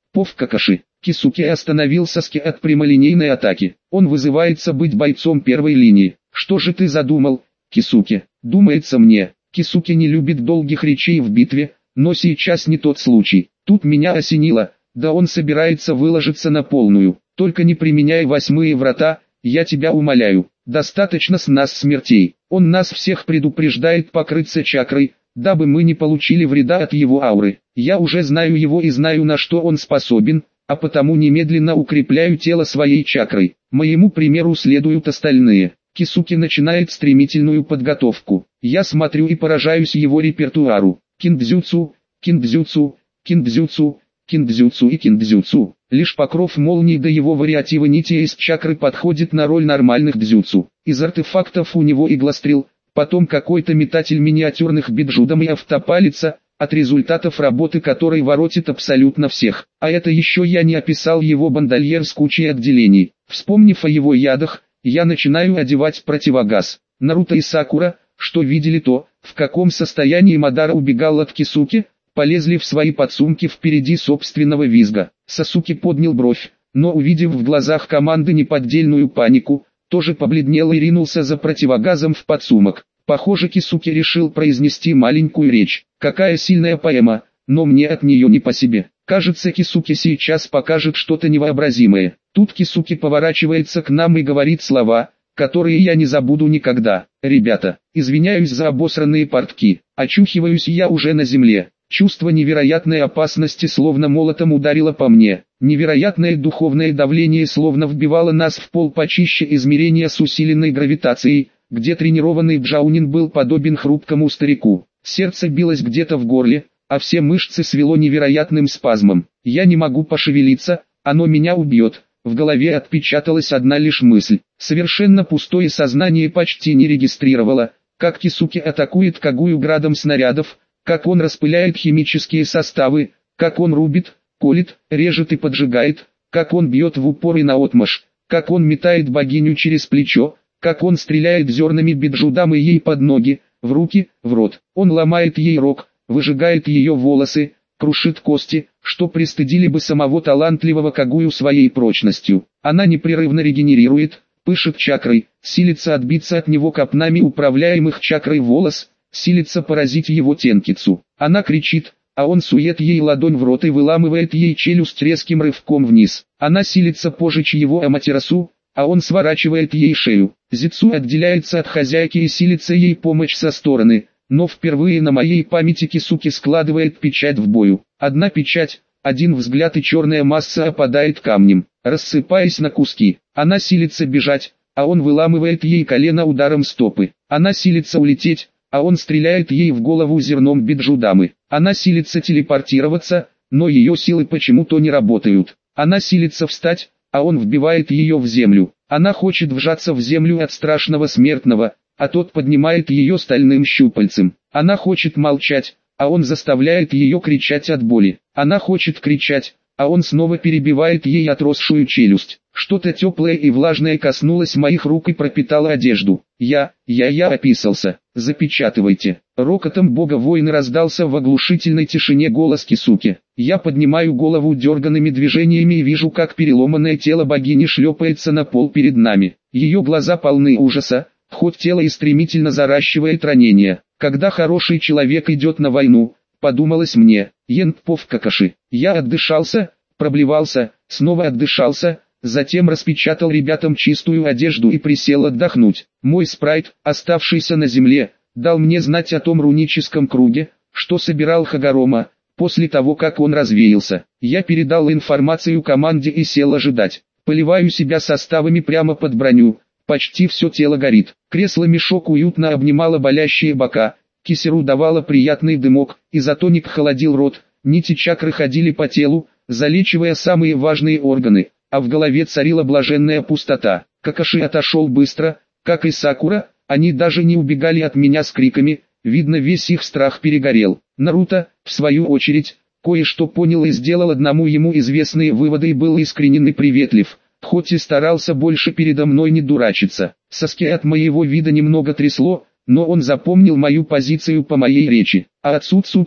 A: Пов Какаши. Кисуке остановил Саски от прямолинейной атаки. Он вызывается быть бойцом первой линии. Что же ты задумал, Кисуке? Думается мне, Кисуке не любит долгих речей в битве, но сейчас не тот случай. Тут меня осенило, да он собирается выложиться на полную. Только не применяй восьмые врата, я тебя умоляю. Достаточно с нас смертей. Он нас всех предупреждает покрыться чакрой, дабы мы не получили вреда от его ауры. Я уже знаю его и знаю, на что он способен, а потому немедленно укрепляю тело своей чакрой. Моему примеру следуют остальные. Кисуке начинает стремительную подготовку. Я смотрю и поражаюсь его репертуару. Киндзюцу, киндзюцу, киндзюцу, киндзюцу и киндзюцу. Лишь покров молнии до его вариатива нити из чакры подходит на роль нормальных дзюцу. Из артефактов у него иглострел, потом какой-то метатель миниатюрных биджудом и автопалица, от результатов работы которой воротит абсолютно всех. А это еще я не описал его бандольер с кучей отделений. Вспомнив о его ядах, я начинаю одевать противогаз. Наруто и Сакура, что видели то, в каком состоянии Мадара убегал от Кисуке, полезли в свои подсумки впереди собственного визга. Сасуки поднял бровь, но увидев в глазах команды неподдельную панику, тоже побледнел и ринулся за противогазом в подсумок. Похоже, Кисуке решил произнести маленькую речь. Какая сильная поэма, но мне от нее не по себе. Кажется, Кисуке сейчас покажет что-то невообразимое. Тут Кисуке поворачивается к нам и говорит слова, которые я не забуду никогда. Ребята, извиняюсь за обосранные портки. Очухиваюсь я уже на земле. Чувство невероятной опасности словно молотом ударило по мне. Невероятное духовное давление словно вбивало нас в пол почище измерения с усиленной гравитацией, где тренированный Джаунин был подобен хрупкому старику. Сердце билось где-то в горле, а все мышцы свело невероятным спазмом. Я не могу пошевелиться, оно меня убьет. В голове отпечаталась одна лишь мысль. Совершенно пустое сознание почти не регистрировало, как Кисуке атакует Кагую градом снарядов, как он распыляет химические составы, как он рубит, колет, режет и поджигает, как он бьет в упор и наотмашь, как он метает богиню через плечо, как он стреляет зернами биджудамы ей под ноги, в руки, в рот. Он ломает ей рог, выжигает ее волосы, крушит кости, что пристыдили бы самого талантливого Кагую своей прочностью. Она непрерывно регенерирует, пышет чакрой, силится отбиться от него копнами управляемых чакрой волос, силится поразить его тенкицу. Она кричит, а он сует ей ладонь в рот и выламывает ей челюсть резким рывком вниз. Она силится пожечь его аматерасу, а он сворачивает ей шею. Зицу отделяется от хозяйки и силится ей помочь со стороны, но впервые на моей памяти Кисуке складывает печать в бою. Одна печать, один взгляд и черная масса опадает камнем, рассыпаясь на куски. Она силится бежать, а он выламывает ей колено ударом стопы. Она силится улететь, а он стреляет ей в голову зерном биджудамы. Она силится телепортироваться, но ее силы почему-то не работают. Она силится встать, а он вбивает ее в землю. Она хочет вжаться в землю от страшного смертного, а тот поднимает ее стальным щупальцем. Она хочет молчать, а он заставляет ее кричать от боли. Она хочет кричать, а он снова перебивает ей отросшую челюсть. Что-то теплое и влажное коснулось моих рук и пропитало одежду. Я, я, я описался. Запечатывайте. Рокотом бога войны раздался в оглушительной тишине голос Кисуке. Я поднимаю голову дерганными движениями и вижу, как переломанное тело богини шлепается на пол перед нами. Ее глаза полны ужаса, ход тела и стремительно заращивает ранения. Когда хороший человек идет на войну, подумалось мне, Янпов Какаши. Я отдышался, проблевался, снова отдышался, затем распечатал ребятам чистую одежду и присел отдохнуть. Мой спрайт, оставшийся на земле, дал мне знать о том руническом круге, что собирал Хагорома, после того как он развеялся. Я передал информацию команде и сел ожидать. Поливаю себя составами прямо под броню, почти все тело горит. Кресло-мешок уютно обнимало болящие бока, кисеру давало приятный дымок, изотоник холодил рот, нити чакры ходили по телу, залечивая самые важные органы, а в голове царила блаженная пустота. Какаши отошел быстро, как и Сакура, они даже не убегали от меня с криками, видно, весь их страх перегорел. Наруто, в свою очередь, кое-что понял и сделал одному ему известные выводы и был искренен и приветлив, хоть и старался больше передо мной не дурачиться. Саске от моего вида немного трясло, но он запомнил мою позицию по моей речи. А от Цуцуки,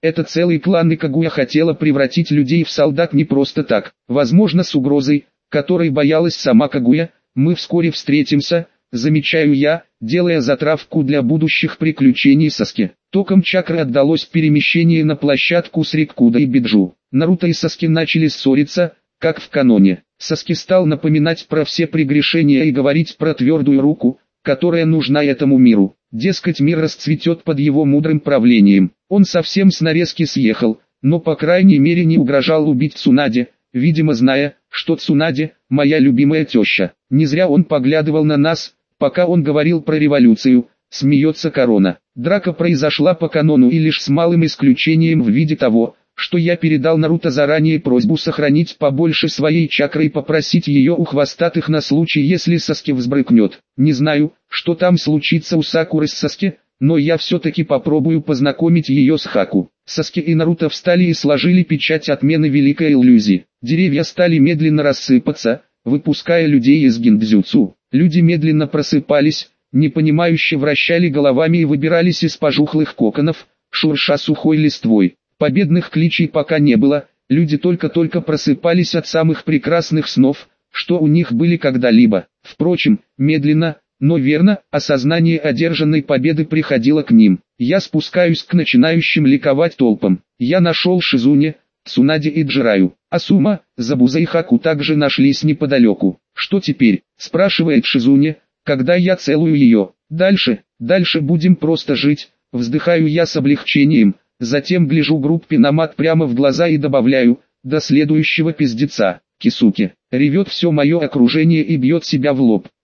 A: Это целый клан, и Кагуя хотела превратить людей в солдат не просто так, возможно с угрозой, которой боялась сама Кагуя. Мы вскоре встретимся, замечаю я, делая затравку для будущих приключений Саски. Током чакры отдалось перемещение на площадку с Риккуда и Биджу. Наруто и Саски начали ссориться, как в каноне. Саски стал напоминать про все прегрешения и говорить про твердую руку, которая нужна этому миру. Дескать, мир расцветет под его мудрым правлением. Он совсем с нарезки съехал, но по крайней мере не угрожал убить Цунаде, видимо зная, что Цунаде – моя любимая теща. Не зря он поглядывал на нас, пока он говорил про революцию, смеется Корона. Драка произошла по канону и лишь с малым исключением в виде того, что я передал Наруто заранее просьбу сохранить побольше своей чакры и попросить ее у хвостатых на случай, если Саски взбрыкнет. Не знаю, что там случится у Сакуры с Саски, но я все-таки попробую познакомить ее с Хаку. Саски и Наруто встали и сложили печать отмены великой иллюзии. Деревья стали медленно рассыпаться, выпуская людей из гиндзюцу. Люди медленно просыпались, непонимающе вращали головами и выбирались из пожухлых коконов, шурша сухой листвой. Победных кличей пока не было, люди только-только просыпались от самых прекрасных снов, что у них были когда-либо. Впрочем, медленно, но верно, осознание одержанной победы приходило к ним. Я спускаюсь к начинающим ликовать толпам. Я нашел Шизуне, Цунаде и Джираю. Асума, Забуза и Хаку также нашлись неподалеку. «Что теперь?» – спрашивает Шизуне, когда я целую ее. «Дальше, дальше будем просто жить», – вздыхаю я с облегчением. Затем гляжу группе Намат прямо в глаза и добавляю, до следующего пиздеца, Кисуки. Ревет все мое окружение и бьет себя в лоб.